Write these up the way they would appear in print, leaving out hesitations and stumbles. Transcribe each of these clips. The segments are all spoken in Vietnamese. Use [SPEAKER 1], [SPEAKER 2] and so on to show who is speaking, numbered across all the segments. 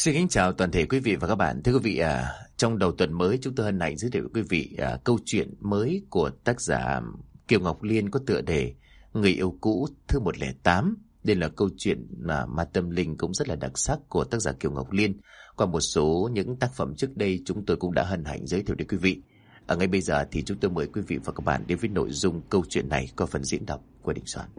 [SPEAKER 1] Xin kính chào toàn thể quý vị và các bạn. Thưa quý vị, trong đầu tuần mới chúng tôi hân hạnh giới thiệu với quý vị câu chuyện mới của tác giả Kiều Ngọc Liên có tựa đề Người yêu cũ thứ 108. Đây là câu chuyện mà tâm linh cũng rất là đặc sắc của tác giả Kiều Ngọc Liên. Qua một số những tác phẩm trước đây chúng tôi cũng đã hân hạnh giới thiệu đến quý vị. Ngay bây giờ thì chúng tôi mời quý vị và các bạn đến với nội dung câu chuyện này qua phần diễn đọc của Đình Soạn.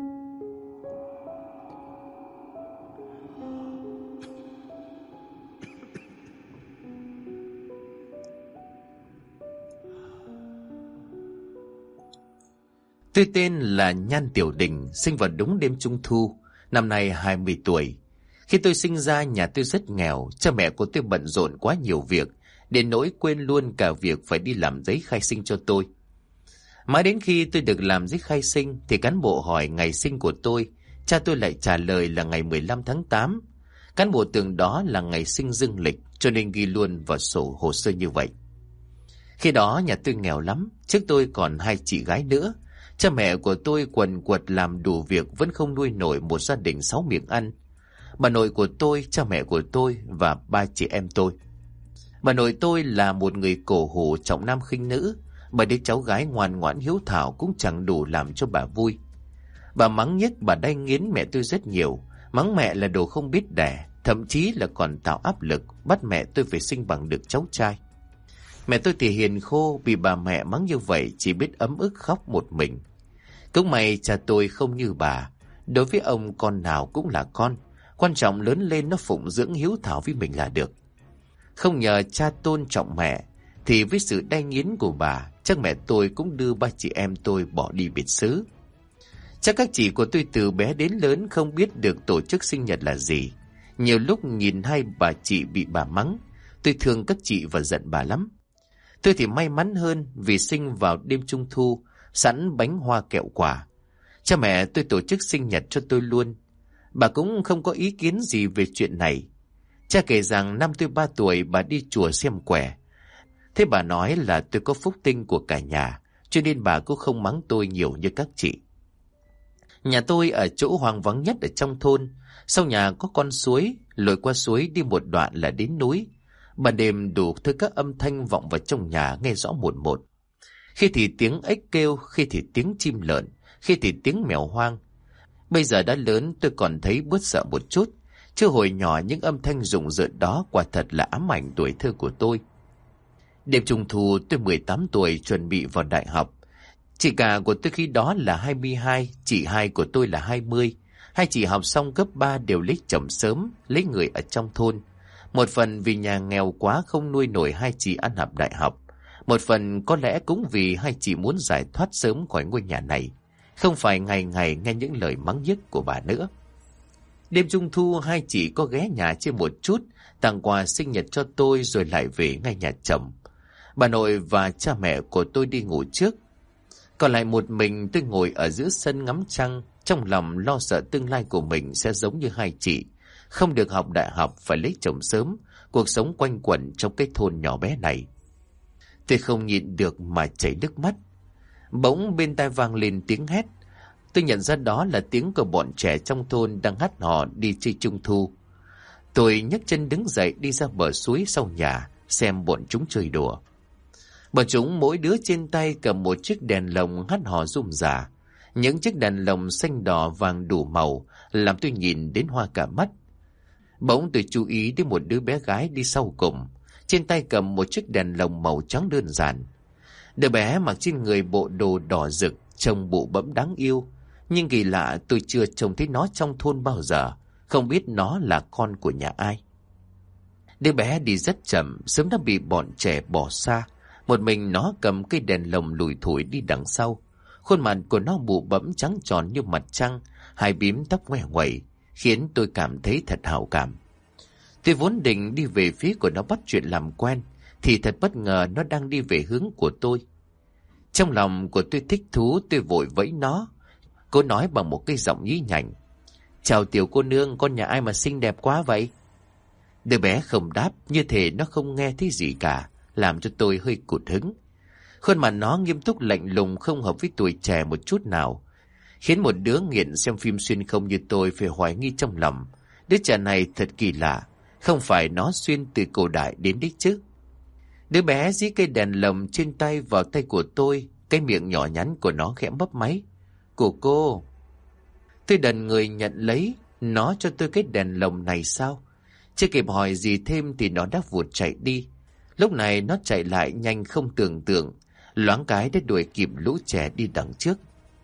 [SPEAKER 1] Tôi tên là Nhan Tiểu Đình, sinh vào đúng đêm Trung Thu, năm nay 20 tuổi. Khi tôi sinh ra, nhà tôi rất nghèo, cha mẹ của tôi bận rộn quá nhiều việc, đến nỗi quên luôn cả việc phải đi làm giấy khai sinh cho tôi. Mãi đến khi tôi được làm giấy khai sinh thì cán bộ hỏi ngày sinh của tôi, cha tôi lại trả lời là ngày 15 tháng 8. Cán bộ tưởng đó là ngày sinh dương lịch cho nên ghi luôn vào sổ hồ sơ như vậy. Khi đó nhà tôi nghèo lắm, trước tôi còn 2 chị gái nữa. Cha mẹ của tôi quần quật làm đủ việc vẫn không nuôi nổi một gia đình 6 miệng ăn. Bà nội của tôi, cha mẹ của tôi và 3 chị em tôi. Bà nội tôi là một người cổ hủ trọng nam khinh nữ. Bà đứa cháu gái ngoan ngoãn hiếu thảo cũng chẳng đủ làm cho bà vui. Bà mắng nhất, bà đay nghiến mẹ tôi rất nhiều. Mắng mẹ là đồ không biết đẻ, thậm chí là còn tạo áp lực bắt mẹ tôi phải sinh bằng được cháu trai. Mẹ tôi thì hiền khô, bị bà mẹ mắng như vậy chỉ biết ấm ức khóc một mình. Cũng may cha tôi không như bà, đối với ông con nào cũng là con, quan trọng lớn lên nó phụng dưỡng hiếu thảo với mình là được. Không nhờ cha tôn trọng mẹ, thì với sự đay nghiến của bà, chắc mẹ tôi cũng đưa 3 chị em tôi bỏ đi biệt xứ. Chắc các chị của tôi từ bé đến lớn không biết được tổ chức sinh nhật là gì. Nhiều lúc nhìn hai bà chị bị bà mắng, tôi thương các chị và giận bà lắm. Tôi thì may mắn hơn vì sinh vào đêm Trung Thu, sẵn bánh hoa kẹo quả. Cha mẹ tôi tổ chức sinh nhật cho tôi luôn. Bà cũng không có ý kiến gì về chuyện này. Cha kể rằng năm tôi 3 tuổi bà đi chùa xem quẻ. Thế bà nói là tôi có phúc tinh của cả nhà, cho nên bà cũng không mắng tôi nhiều như các chị. Nhà tôi ở chỗ hoang vắng nhất ở trong thôn. Sau nhà có con suối, lội qua suối đi một đoạn là đến núi. Ban đêm đủ thứ các âm thanh vọng vào trong nhà nghe rõ một một. Khi thì tiếng ếch kêu, khi thì tiếng chim lợn, khi thì tiếng mèo hoang. Bây giờ đã lớn tôi còn thấy bớt sợ một chút, chứ hồi nhỏ những âm thanh rùng rợn đó quả thật là ám ảnh tuổi thơ của tôi. Đêm Trung Thu tôi 18 tuổi chuẩn bị vào đại học. Chị cả của tôi khi đó là 22, chị hai của tôi là 20. Hai chị học xong cấp 3 đều lấy chồng sớm, lấy người ở trong thôn. Một phần vì nhà nghèo quá không nuôi nổi hai chị ăn học đại học. Một phần có lẽ cũng vì hai chị muốn giải thoát sớm khỏi ngôi nhà này, không phải ngày ngày nghe những lời mắng nhiếc của bà nữa. Đêm Trung Thu hai chị có ghé nhà chơi một chút, tặng quà sinh nhật cho tôi rồi lại về ngay nhà chồng. Bà nội và cha mẹ của tôi đi ngủ trước. Còn lại một mình tôi ngồi ở giữa sân ngắm trăng, trong lòng lo sợ tương lai của mình sẽ giống như hai chị. Không được học đại học, phải lấy chồng sớm, cuộc sống quanh quẩn trong cái thôn nhỏ bé này. Tôi không nhịn được mà chảy nước mắt. Bỗng bên tai vang lên tiếng hét. Tôi nhận ra đó là tiếng của bọn trẻ trong thôn đang hát hò đi chơi Trung Thu. Tôi nhấc chân đứng dậy đi ra bờ suối sau nhà xem bọn chúng chơi đùa. Bọn chúng mỗi đứa trên tay cầm một chiếc đèn lồng hát hò rôm rả. Những chiếc đèn lồng xanh đỏ vàng đủ màu làm tôi nhìn đến hoa cả mắt. Bỗng tôi chú ý đến một đứa bé gái đi sau cùng, trên tay cầm một chiếc đèn lồng màu trắng đơn giản. Đứa bé mặc trên người bộ đồ đỏ rực, trông bụ bẫm đáng yêu. Nhưng kỳ lạ tôi chưa trông thấy nó trong thôn bao giờ, không biết nó là con của nhà ai. Đứa bé đi rất chậm, sớm đã bị bọn trẻ bỏ xa. Một mình nó cầm cây đèn lồng lủi thủi đi đằng sau. Khuôn mặt của nó bụ bẫm trắng tròn như mặt trăng, hai bím tóc ngoe nguẩy, khiến tôi cảm thấy thật hảo cảm. Tôi vốn định đi về phía của nó bắt chuyện làm quen, thì thật bất ngờ nó đang đi về hướng của tôi. Trong lòng của tôi thích thú, tôi vội vẫy nó. Cô nói bằng một cái giọng nhí nhảnh: "Chào tiểu cô nương, con nhà ai mà xinh đẹp quá vậy?" Đứa bé không đáp, như thể nó không nghe thấy gì cả, làm cho tôi hơi cụt hứng. Khuôn mặt nó nghiêm túc lạnh lùng, không hợp với tuổi trẻ một chút nào, khiến một đứa nghiện xem phim xuyên không như tôi phải hoài nghi trong lòng. Đứa trẻ này thật kỳ lạ, Không phải nó xuyên từ cổ đại đến đích chứ. Đứa bé dí cây đèn lồng trên tay vào tay của tôi, cái miệng nhỏ nhắn của nó khẽ mấp máy. Của cô. Tôi đần người nhận lấy. Nó cho tôi cái đèn lồng này sao? Chưa kịp hỏi gì thêm thì nó đã vụt chạy đi. Lúc này nó chạy lại nhanh không tưởng tượng, loáng cái đã đuổi kịp lũ trẻ đi đằng trước.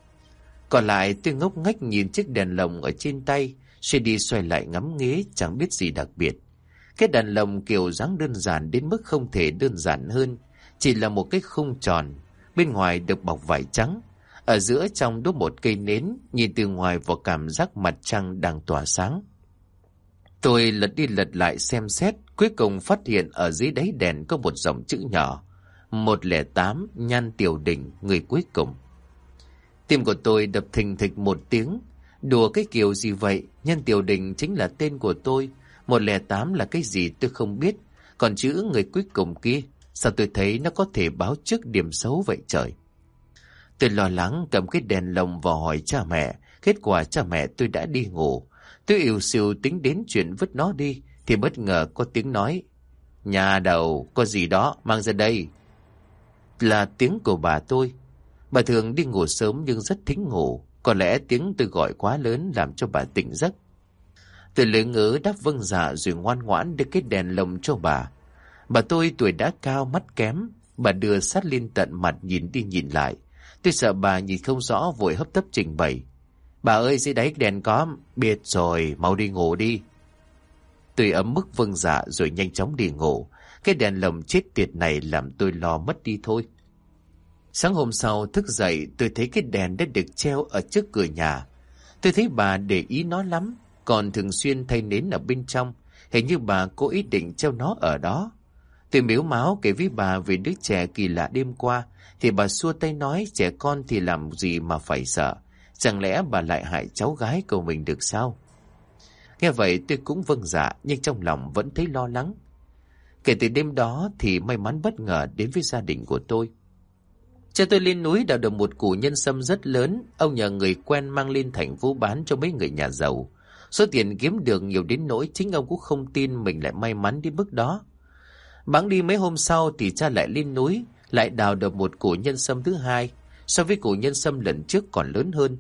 [SPEAKER 1] Còn lại tôi ngốc nghếch nhìn chiếc đèn lồng ở trên tay, xoay đi xoay lại ngắm nghía chẳng biết gì đặc biệt. Cái đèn lồng kiểu dáng đơn giản đến mức không thể đơn giản hơn, chỉ là một cái khung tròn, bên ngoài được bọc vải trắng, ở giữa trong đốt một cây nến, nhìn từ ngoài vào cảm giác mặt trăng đang tỏa sáng. Tôi lật đi lật lại xem xét, cuối cùng phát hiện ở dưới đáy đèn có một dòng chữ nhỏ: 108 Nhan Tiểu Đình, người cuối cùng. Tim của tôi đập thình thịch một tiếng. Đùa cái kiểu gì vậy? Nhan Tiểu Đình chính là tên của tôi. 108 là cái gì tôi không biết. Còn chữ người cuối cùng kia, sao tôi thấy nó có thể báo trước điểm xấu vậy trời? Tôi lo lắng cầm cái đèn lồng vào hỏi cha mẹ. Kết quả cha mẹ tôi đã đi ngủ. Tôi ỉu xìu tính đến chuyện vứt nó đi, thì bất ngờ có tiếng nói: Nhà đầu, có gì đó, mang ra đây. Là tiếng của bà tôi. Bà thường đi ngủ sớm nhưng rất thính ngủ. Có lẽ tiếng tôi gọi quá lớn làm cho bà tỉnh giấc. Tôi lưỡng ngớ đáp vâng dạ rồi ngoan ngoãn đưa cái đèn lồng cho bà. Bà tôi tuổi đã cao, mắt kém. Bà đưa sát lên tận mặt nhìn đi nhìn lại. Tôi sợ bà nhìn không rõ, vội hấp tấp trình bày: Bà ơi, dưới đáy đèn có. Biết rồi, mau đi ngủ đi. Tôi ấm mức vâng dạ rồi nhanh chóng đi ngủ. Cái đèn lồng chết tiệt này làm tôi lo mất đi thôi. Sáng hôm sau thức dậy, tôi thấy cái đèn đã được treo ở trước cửa nhà. Tôi thấy bà để ý nó lắm, còn thường xuyên thay nến ở bên trong. Hình như bà có ý định treo nó ở đó. Tôi mếu máo kể với bà về đứa trẻ kỳ lạ đêm qua, thì bà xua tay nói trẻ con thì làm gì mà phải sợ. Chẳng lẽ bà lại hại cháu gái của mình được sao? Nghe vậy tôi cũng vâng dạ, nhưng trong lòng vẫn thấy lo lắng. Kể từ đêm đó thì may mắn bất ngờ đến với gia đình của tôi. Cha tôi lên núi đào được một củ nhân sâm rất lớn. Ông nhờ người quen mang lên thành phố bán cho mấy người nhà giàu. Số tiền kiếm được nhiều đến nỗi chính ông cũng không tin mình lại may mắn đến mức đó. Bẵng đi mấy hôm sau thì cha lại lên núi, lại đào được một củ nhân sâm thứ hai, so với củ nhân sâm lần trước còn lớn hơn.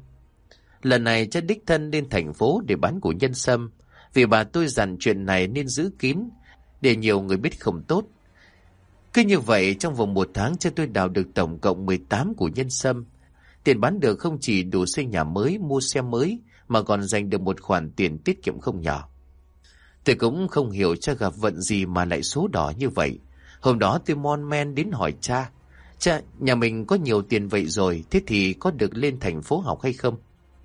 [SPEAKER 1] Lần này cha đích thân lên thành phố để bán củ nhân sâm, vì bà tôi dặn chuyện này nên giữ kín, để nhiều người biết không tốt. Cứ như vậy trong vòng 1 tháng cha tôi đào được tổng cộng 18 củ nhân sâm. Tiền bán được không chỉ đủ xây nhà mới, mua xe mới, mà còn giành được một khoản tiền tiết kiệm không nhỏ. Tôi cũng không hiểu cha gặp vận gì mà lại số đỏ như vậy. Hôm đó tôi mon men đến hỏi cha: Cha, nhà mình có nhiều tiền vậy rồi, thế thì có được lên thành phố học hay không?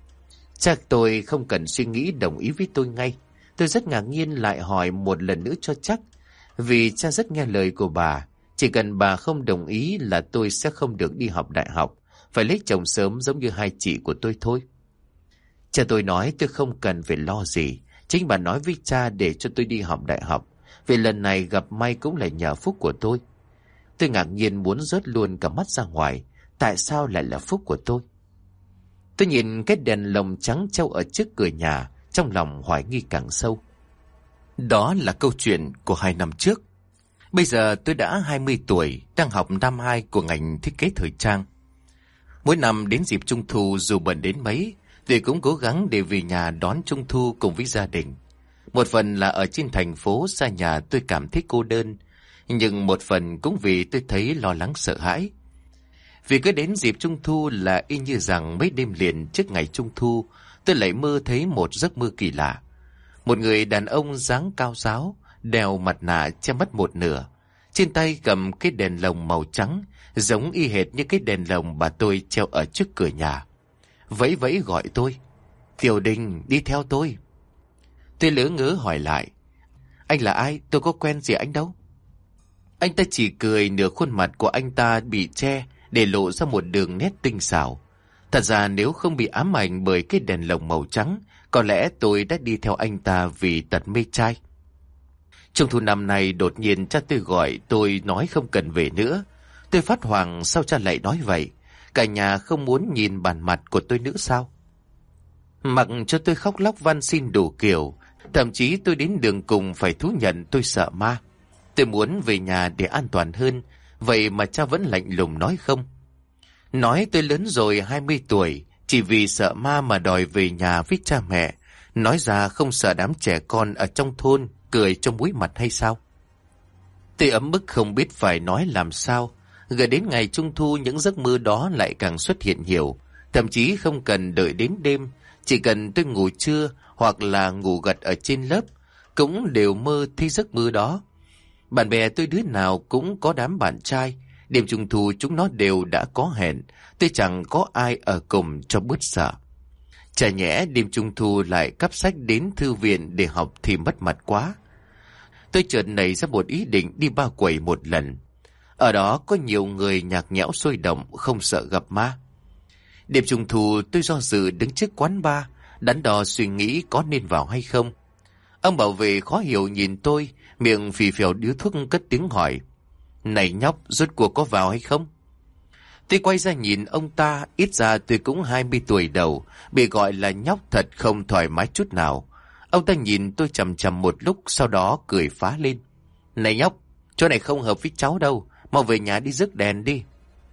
[SPEAKER 1] Cha tôi không cần suy nghĩ đồng ý với tôi ngay. Tôi rất ngạc nhiên lại hỏi một lần nữa cho chắc, vì cha rất nghe lời của bà. Chỉ cần bà không đồng ý là tôi sẽ không được đi học đại học, phải lấy chồng sớm giống như hai chị của tôi thôi. Cha tôi nói tôi không cần phải lo gì. Chính bà nói với cha để cho tôi đi học đại học, vì lần này gặp may cũng là nhờ phúc của tôi. Tôi ngạc nhiên muốn rớt luôn cả mắt ra ngoài. Tại sao lại là phúc của tôi? Tôi nhìn cái đèn lồng trắng treo ở trước cửa nhà, trong lòng hoài nghi càng sâu. Đó là câu chuyện của 2 năm trước. Bây giờ tôi đã 20 tuổi, đang học năm 2 của ngành thiết kế thời trang. Mỗi năm đến dịp Trung thu dù bận đến mấy, tôi cũng cố gắng để về nhà đón Trung thu cùng với gia đình. Một phần là ở trên thành phố xa nhà tôi cảm thấy cô đơn, nhưng một phần cũng vì tôi thấy lo lắng sợ hãi. Vì cứ đến dịp Trung thu là y như rằng mấy đêm liền trước ngày Trung thu, tôi lại mơ thấy một giấc mơ kỳ lạ. Một người đàn ông dáng cao ráo, đeo mặt nạ che mất một nửa, trên tay cầm cái đèn lồng màu trắng, giống y hệt như cái đèn lồng bà tôi treo ở trước cửa nhà. Vẫy vẫy gọi tôi: Tiểu Đình, đi theo tôi. Tôi lỡ ngớ hỏi lại: Anh là ai? Tôi có quen gì anh đâu. Anh ta chỉ cười, nửa khuôn mặt của anh ta bị che để lộ ra một đường nét tinh xảo. Thật ra nếu không bị ám ảnh bởi cái đèn lồng màu trắng, có lẽ tôi đã đi theo anh ta vì tật mê trai. Trung thu năm nay đột nhiên cha tôi gọi, tôi nói không cần về nữa. Tôi phát hoảng, sao cha lại nói vậy? Cả nhà không muốn nhìn bản mặt của tôi nữa sao? Mặc cho tôi khóc lóc van xin đủ kiểu, Thậm chí tôi đến đường cùng phải thú nhận tôi sợ ma. Tôi muốn về nhà để an toàn hơn, vậy mà cha vẫn lạnh lùng nói không. Nói tôi lớn rồi 20 tuổi, chỉ vì sợ ma mà đòi về nhà với cha mẹ. Nói ra không sợ đám trẻ con ở trong thôn cười trong mũi mặt hay sao? Tôi ấm ức không biết phải nói làm sao. Gần đến ngày Trung thu, những giấc mơ đó lại càng xuất hiện nhiều. Thậm chí không cần đợi đến đêm, chỉ cần tôi ngủ trưa hoặc là ngủ gật ở trên lớp, cũng đều mơ thấy giấc mơ đó. Bạn bè tôi đứa nào cũng có đám bạn trai, đêm Trung thu chúng nó đều đã có hẹn, tôi chẳng có ai ở cùng cho bớt sợ. Chả nhẽ đêm Trung thu lại cắp sách đến thư viện để học thì mất mặt quá. Tôi chợt nảy ra một ý định đi ba quầy một lần. Ở đó có nhiều người nhạc nhẽo sôi động, không sợ gặp ma. Đêm Trung thu tôi do dự đứng trước quán bar, đắn đo suy nghĩ có nên vào hay không. Ông bảo vệ khó hiểu nhìn tôi, miệng phì phèo điếu thuốc cất tiếng hỏi: "Này nhóc, rốt cuộc có vào hay không?" Tôi quay ra nhìn ông ta, ít ra tôi cũng 20 tuổi đầu, bị gọi là nhóc thật không thoải mái chút nào. Ông ta nhìn tôi chằm chằm một lúc, sau đó cười phá lên: "Này nhóc, chỗ này không hợp với cháu đâu, mau về nhà đi rước đèn đi."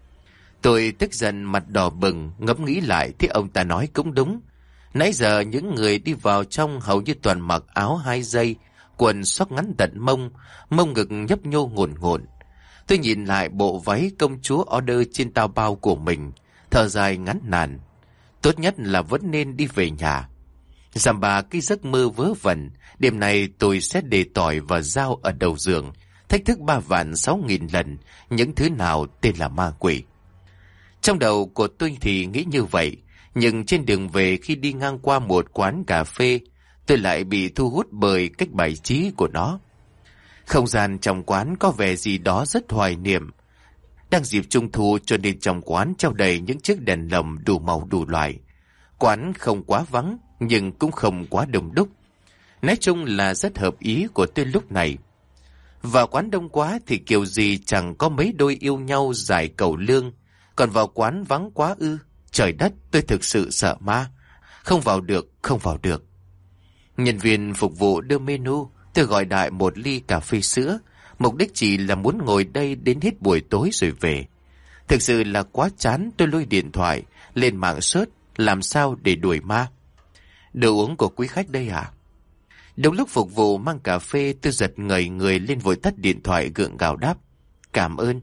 [SPEAKER 1] Tôi tức giận mặt đỏ bừng, ngẫm nghĩ lại thì ông ta nói cũng đúng. Nãy giờ những người đi vào trong hầu như toàn mặc áo 2 dây, quần xốc ngắn tận mông, mông ngực nhấp nhô ngổn ngổn. Tôi nhìn lại bộ váy công chúa order trên tao bao của mình, thở dài ngắn nàn. Tốt nhất là vẫn nên đi về nhà. Dằm bà cái giấc mơ vớ vẩn, đêm nay tôi sẽ để tỏi và dao ở đầu giường, thách thức 3.000.000 lần những thứ nào tên là ma quỷ. Trong đầu của tôi thì nghĩ như vậy, nhưng trên đường về khi đi ngang qua một quán cà phê, tôi lại bị thu hút bởi cách bày trí của nó. Không gian trong quán có vẻ gì đó rất hoài niệm. Đang dịp Trung thu cho nên trong quán treo đầy những chiếc đèn lồng đủ màu đủ loại. Quán không quá vắng nhưng cũng không quá đông đúc. Nói chung là rất hợp ý của tôi lúc này. Vào quán đông quá thì kiểu gì chẳng có mấy đôi yêu nhau giải cầu lương. Còn vào quán vắng quá ư? Trời đất, tôi thực sự sợ ma. Không vào được, không vào được. Nhân viên phục vụ đưa menu, tôi gọi đại một ly cà phê sữa. Mục đích chỉ là muốn ngồi đây đến hết buổi tối rồi về. Thực sự là quá chán, tôi lôi điện thoại lên mạng search làm sao để đuổi ma. Đồ uống của quý khách đây à? Đúng lúc phục vụ mang cà phê, tôi giật ngẩng người lên vội tắt điện thoại gượng gạo đáp: "Cảm ơn."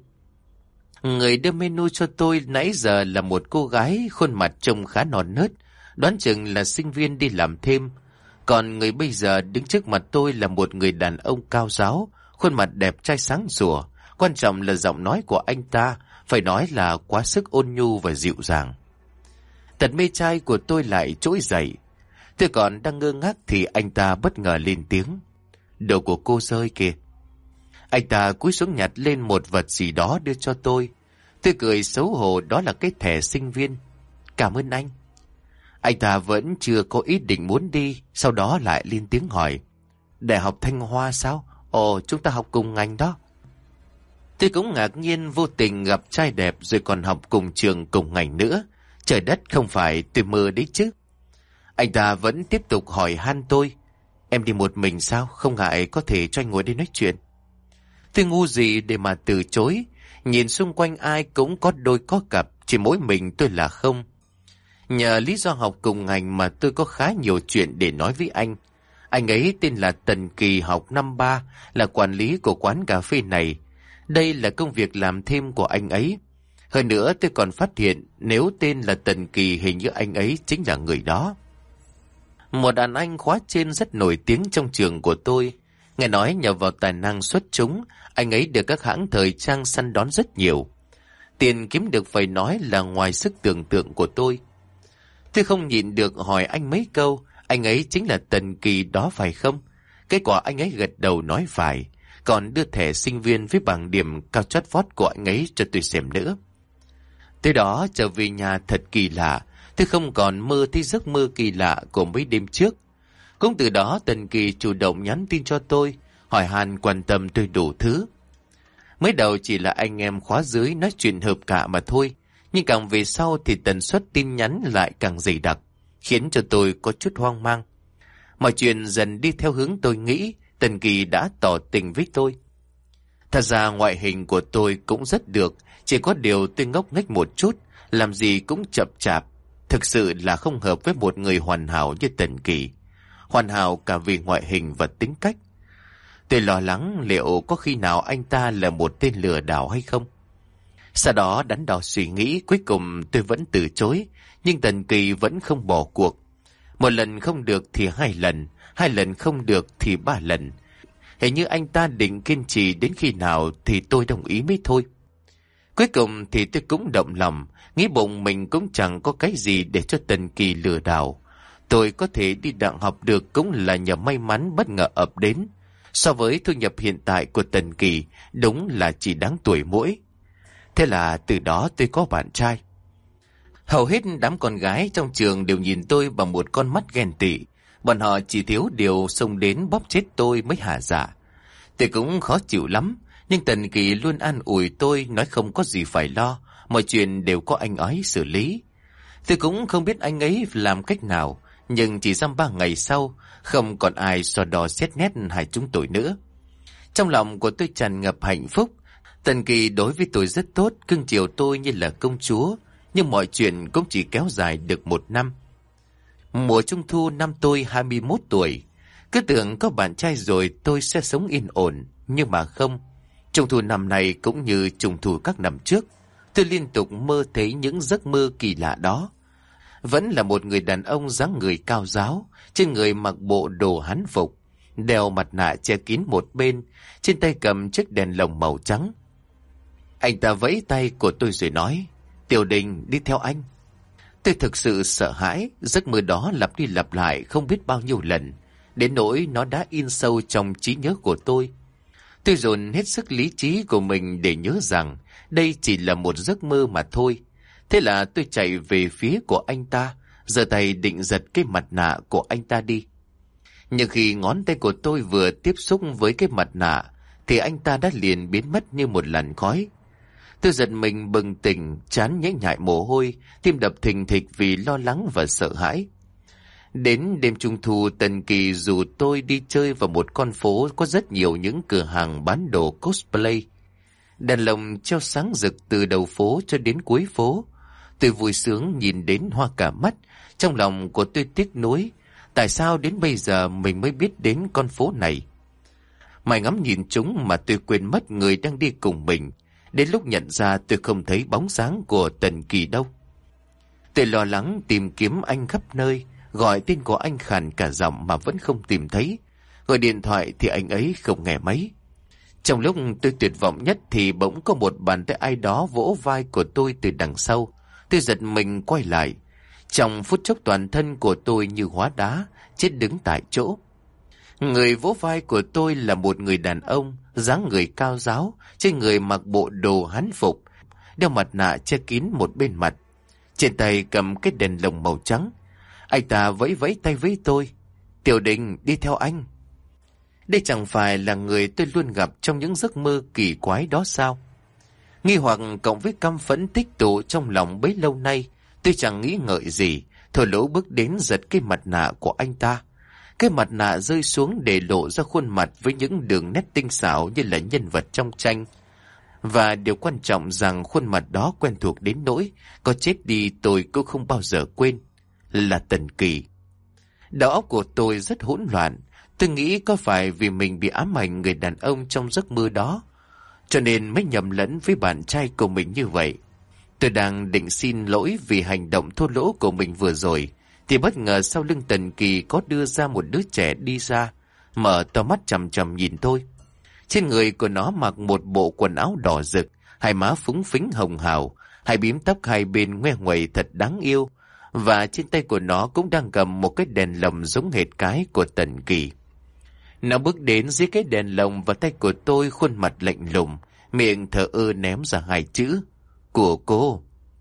[SPEAKER 1] Người đưa menu cho tôi nãy giờ là một cô gái khuôn mặt trông khá non nớt, đoán chừng là sinh viên đi làm thêm. Còn người bây giờ đứng trước mặt tôi là một người đàn ông cao ráo, khuôn mặt đẹp trai sáng sủa. Quan trọng là giọng nói của anh ta, phải nói là quá sức ôn nhu và dịu dàng. Tật mê trai của tôi lại trỗi dậy. Tôi còn đang ngơ ngác thì anh ta bất ngờ lên tiếng: "Đồ của cô rơi kìa." Anh ta cúi xuống nhặt lên một vật gì đó đưa cho tôi. Tôi cười xấu hổ, đó là cái thẻ sinh viên. "Cảm ơn anh." Anh ta vẫn chưa có ý định muốn đi, sau đó lại lên tiếng hỏi: "Đại học Thanh Hoa sao? Ồ, chúng ta học cùng ngành đó." Tôi cũng ngạc nhiên, vô tình gặp trai đẹp rồi còn học cùng trường cùng ngành nữa. Trời đất, không phải tôi mơ đấy chứ. Anh ta vẫn tiếp tục hỏi han tôi: "Em đi một mình sao? Không ngại có thể cho anh ngồi đây nói chuyện." Tôi ngu gì để mà từ chối. Nhìn xung quanh ai cũng có đôi có cặp, chỉ mỗi mình tôi là không. Nhờ lý do học cùng ngành mà tôi có khá nhiều chuyện để nói với anh. Anh ấy tên là Tần Kỳ, học năm 3, là quản lý của quán cà phê này. Đây là công việc làm thêm của anh ấy. Hơn nữa tôi còn phát hiện nếu tên là Tần Kỳ, hình như anh ấy chính là người đó. Một đàn anh khóa trên rất nổi tiếng trong trường của tôi. Nghe nói nhờ vào tài năng xuất chúng, anh ấy được các hãng thời trang săn đón rất nhiều. Tiền kiếm được phải nói là ngoài sức tưởng tượng của tôi. Tôi không nhịn được hỏi anh mấy câu: "Anh ấy chính là Tần Kỳ đó phải không?" Kết quả anh ấy gật đầu nói phải, còn đưa thẻ sinh viên với bảng điểm cao chót vót của anh ấy cho tôi xem nữa. Tới đó trở về nhà thật kỳ lạ, tôi không còn mơ thấy giấc mơ kỳ lạ của mấy đêm trước. Cũng từ đó Tần Kỳ chủ động nhắn tin cho tôi, hỏi han quan tâm tôi đủ thứ. Mới đầu chỉ là anh em khóa dưới nói chuyện hợp cả mà thôi, nhưng càng về sau thì tần suất tin nhắn lại càng dày đặc, khiến cho tôi có chút hoang mang. Mọi chuyện dần đi theo hướng tôi nghĩ. Tần Kỳ đã tỏ tình với tôi. Thật ra ngoại hình của tôi cũng rất được, chỉ có điều tôi ngốc nghếch một chút, làm gì cũng chậm chạp. Thực sự là không hợp với một người hoàn hảo như Tần Kỳ. Hoàn hảo cả vì ngoại hình và tính cách. Tôi lo lắng liệu có khi nào anh ta là một tên lừa đảo hay không. Sau đó đắn đo suy nghĩ, cuối cùng tôi vẫn từ chối, nhưng Tần Kỳ vẫn không bỏ cuộc. Một lần không được thì hai lần không được thì ba lần. Hình như anh ta định kiên trì đến khi nào thì tôi đồng ý mới thôi. Cuối cùng thì tôi cũng động lòng, nghĩ bụng mình cũng chẳng có cái gì để cho Tần Kỳ lừa đảo. Tôi có thể đi đại học được cũng là nhờ may mắn bất ngờ ập đến. So với thu nhập hiện tại của Tần Kỳ, đúng là chỉ đáng tuổi mỗi. Thế là từ đó tôi có bạn trai. Hầu hết đám con gái trong trường đều nhìn tôi bằng một con mắt ghen tị. Bọn họ chỉ thiếu điều xông đến bóp chết tôi mới hả dạ. Tôi cũng khó chịu lắm, nhưng Tần Kỳ luôn an ủi tôi, nói không có gì phải lo, mọi chuyện đều có anh ấy xử lý. Tôi cũng không biết anh ấy làm cách nào, nhưng chỉ dăm 3 ngày sau, không còn ai so đo xét nét hai chúng tôi nữa. Trong lòng của tôi tràn ngập hạnh phúc. Tần Kỳ đối với tôi rất tốt, cưng chiều tôi như là công chúa, nhưng mọi chuyện cũng chỉ kéo dài được 1 năm. Mùa trung thu năm tôi 21 tuổi, cứ tưởng có bạn trai rồi tôi sẽ sống yên ổn, nhưng mà không. Trung thu năm nay cũng như trung thu các năm trước, tôi liên tục mơ thấy những giấc mơ kỳ lạ đó. Vẫn là một người đàn ông dáng người cao ráo, trên người mặc bộ đồ hán phục, đeo mặt nạ che kín một bên, trên tay cầm chiếc đèn lồng màu trắng. Anh ta vẫy tay của tôi rồi nói, Tiểu Đình, đi theo anh. Tôi thực sự sợ hãi, giấc mơ đó lặp đi lặp lại không biết bao nhiêu lần, đến nỗi nó đã in sâu trong trí nhớ của tôi. Tôi dồn hết sức lý trí của mình để nhớ rằng đây chỉ là một giấc mơ mà thôi. Thế là tôi chạy về phía của anh ta, giơ tay định giật cái mặt nạ của anh ta đi. Nhưng khi ngón tay của tôi vừa tiếp xúc với cái mặt nạ, thì anh ta đã liền biến mất như một làn khói. Tôi giật mình bừng tỉnh, trán nhễ nhại mồ hôi, tim đập thình thịch vì lo lắng và sợ hãi. Đến đêm trung thu, Tần Kỳ rủ tôi đi chơi vào một con phố có rất nhiều những cửa hàng bán đồ cosplay. Đèn lồng treo sáng rực từ đầu phố cho đến cuối phố. Tôi vui sướng nhìn đến hoa cả mắt, trong lòng của tôi tiếc nuối. Tại sao đến bây giờ mình mới biết đến con phố này? Mãi ngắm nhìn chúng mà tôi quên mất người đang đi cùng mình. Đến lúc nhận ra tôi không thấy bóng dáng của Tần Kỳ đâu. Tôi lo lắng tìm kiếm anh khắp nơi, gọi tên của anh khàn cả giọng mà vẫn không tìm thấy. Gọi điện thoại thì anh ấy không nghe máy. Trong lúc tôi tuyệt vọng nhất thì bỗng có một bàn tay ai đó vỗ vai của tôi từ đằng sau. Tôi giật mình quay lại. Trong phút chốc toàn thân của tôi như hóa đá, chết đứng tại chỗ. Người vỗ vai của tôi là một người đàn ông, dáng người cao ráo, trên người mặc bộ đồ hán phục, đeo mặt nạ che kín một bên mặt. Trên tay cầm cái đèn lồng màu trắng. Anh ta vẫy vẫy tay với tôi. Tiểu Đình, đi theo anh. Đây chẳng phải là người tôi luôn gặp trong những giấc mơ kỳ quái đó sao? Nghi hoặc cộng với căm phẫn tích tụ trong lòng bấy lâu nay, tôi chẳng nghĩ ngợi gì, thở lỗ bước đến giật cái mặt nạ của anh ta. Cái mặt nạ rơi xuống để lộ ra khuôn mặt với những đường nét tinh xảo như là nhân vật trong tranh. Và điều quan trọng rằng khuôn mặt đó quen thuộc đến nỗi có chết đi tôi cũng không bao giờ quên. Là Tần Kỳ. Đầu óc của tôi rất hỗn loạn. Tôi nghĩ có phải vì mình bị ám ảnh người đàn ông trong giấc mơ đó, cho nên mới nhầm lẫn với bạn trai của mình như vậy. Tôi đang định xin lỗi vì hành động thô lỗ của mình vừa rồi, thì bất ngờ sau lưng Tần Kỳ có đưa ra một đứa trẻ đi ra, mở to mắt chằm chằm nhìn tôi. Trên người của nó mặc một bộ quần áo đỏ rực, hai má phúng phính hồng hào, hai bím tóc hai bên ngoe nguậy thật đáng yêu, và trên tay của nó cũng đang cầm một cái đèn lồng giống hệt cái của Tần Kỳ. Nó bước đến dưới cái đèn lồng vào tay của tôi, khuôn mặt lạnh lùng, miệng thờ ơ ném ra 2 chữ: của cô.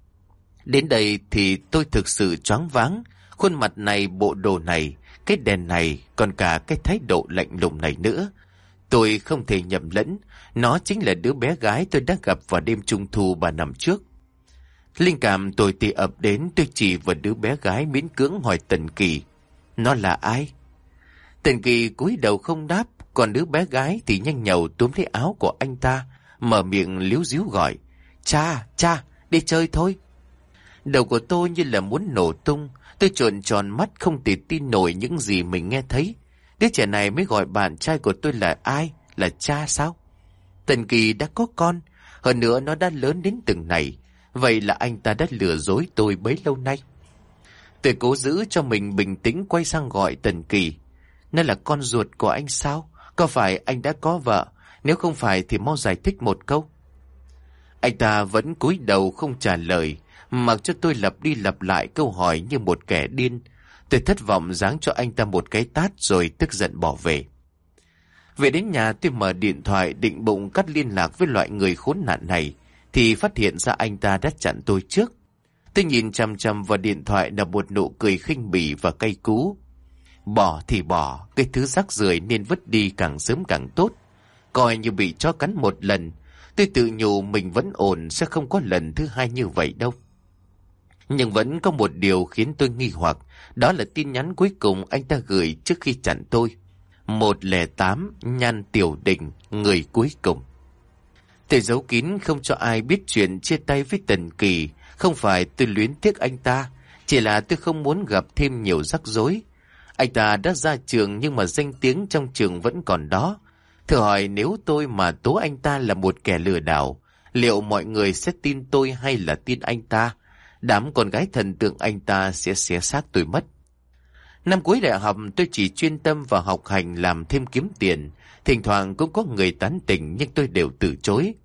[SPEAKER 1] Đến đây thì tôi thực sự choáng váng. Khuôn mặt này, bộ đồ này, cái đèn này, còn cả cái thái độ lạnh lùng này nữa. Tôi không thể nhầm lẫn, nó chính là đứa bé gái tôi đã gặp vào đêm trung thu 3 năm trước. Linh cảm tôi tì ập đến, tôi chỉ vào đứa bé gái miễn cưỡng hỏi Tần Kỳ: nó là ai? Tần Kỳ cúi đầu không đáp, còn đứa bé gái thì nhanh nhẩu túm lấy áo của anh ta, mở miệng líu díu gọi: Cha, cha, đi chơi thôi. Đầu của tôi như là muốn nổ tung. Tôi trợn tròn mắt không thể tin nổi những gì mình nghe thấy. Đứa trẻ này mới gọi bạn trai của tôi là ai? Là cha sao? Tần Kỳ đã có con, hơn nữa nó đã lớn đến từng này. Vậy là anh ta đã lừa dối tôi bấy lâu nay. Tôi cố giữ cho mình bình tĩnh, quay sang gọi Tần Kỳ: Nó là con ruột của anh sao? Có phải anh đã có vợ? Nếu không phải thì mau giải thích một câu. Anh ta vẫn cúi đầu không trả lời, mặc cho tôi lặp đi lặp lại câu hỏi như một kẻ điên. Tôi thất vọng giáng cho anh ta một cái tát rồi tức giận bỏ về. Về đến nhà, tôi mở điện thoại định bụng cắt liên lạc với loại người khốn nạn này, thì phát hiện ra anh ta đã chặn tôi trước. Tôi nhìn chằm chằm vào điện thoại là một nụ cười khinh bỉ và cay cú. Bỏ thì bỏ, cái thứ rác rưởi nên vứt đi càng sớm càng tốt. Coi như bị chó cắn một lần, tôi tự nhủ mình vẫn ổn, sẽ không có lần thứ hai như vậy đâu. Nhưng vẫn có một điều khiến tôi nghi hoặc, đó là tin nhắn cuối cùng anh ta gửi trước khi chặn tôi. 108 Nhan Tiểu Đình, người cuối cùng. Tôi giấu kín không cho ai biết chuyện chia tay với Tần Kỳ. Không phải tôi luyến tiếc anh ta, chỉ là tôi không muốn gặp thêm nhiều rắc rối. Anh ta đã ra trường nhưng mà danh tiếng trong trường vẫn còn đó. Thử hỏi nếu tôi mà tố anh ta là một kẻ lừa đảo, liệu mọi người sẽ tin tôi hay là tin anh ta? Đám con gái thần tượng anh ta sẽ xé xác tôi mất. Năm cuối đại học tôi chỉ chuyên tâm vào học hành, làm thêm kiếm tiền. Thỉnh thoảng cũng có người tán tỉnh nhưng tôi đều từ chối.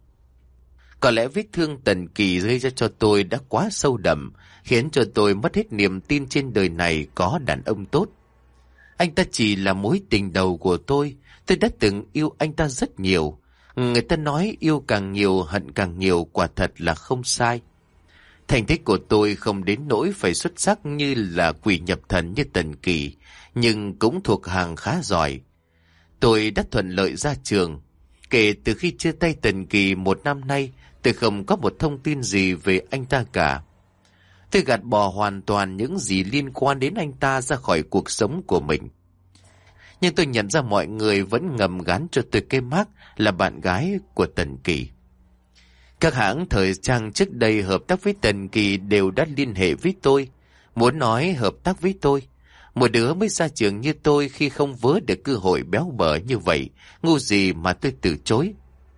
[SPEAKER 1] Có lẽ vết thương Tần Kỳ gây ra cho tôi đã quá sâu đậm, khiến cho tôi mất hết niềm tin trên đời này có đàn ông tốt. Anh ta chỉ là mối tình đầu của tôi đã từng yêu anh ta rất nhiều. Người ta nói yêu càng nhiều hận càng nhiều, quả thật là không sai. Thành tích của tôi không đến nỗi phải xuất sắc như là quỷ nhập thần như Tần Kỳ, nhưng cũng thuộc hàng khá giỏi. Tôi đã thuận lợi ra trường. Kể từ khi chia tay Tần Kỳ 1 năm nay, tôi không có một thông tin gì về anh ta cả. Tôi gạt bỏ hoàn toàn những gì liên quan đến anh ta ra khỏi cuộc sống của mình. Nhưng tôi nhận ra mọi người vẫn ngầm gán cho tôi cái mác là bạn gái của Tần Kỳ. Các hãng thời trang trước đây hợp tác với Tần Kỳ đều đã liên hệ với tôi, muốn nói hợp tác với tôi. Một đứa mới ra trường như tôi khi không vớ được cơ hội béo bở như vậy, ngu gì mà tôi từ chối.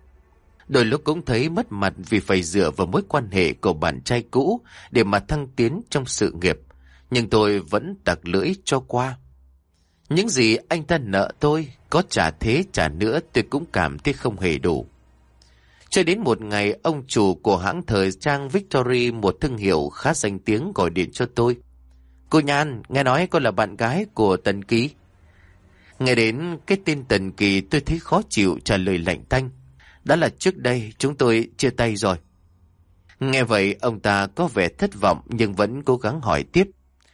[SPEAKER 1] Đôi lúc cũng thấy mất mặt vì phải dựa vào mối quan hệ của bạn trai cũ để mà thăng tiến trong sự nghiệp, nhưng tôi vẫn tặc lưỡi cho qua. Những gì anh ta nợ tôi, có trả thế trả nữa tôi cũng cảm thấy không hề đủ. Cho đến một ngày, ông chủ của hãng thời trang Victory, một thương hiệu khá danh tiếng, gọi điện cho tôi. Cô Nhan, nghe nói cô là bạn gái của Tần Kỳ. Nghe đến cái tên Tần Kỳ tôi thấy khó chịu, trả lời lạnh tanh. Đó là trước đây chúng tôi chia tay rồi. Nghe vậy ông ta có vẻ thất vọng nhưng vẫn cố gắng hỏi tiếp.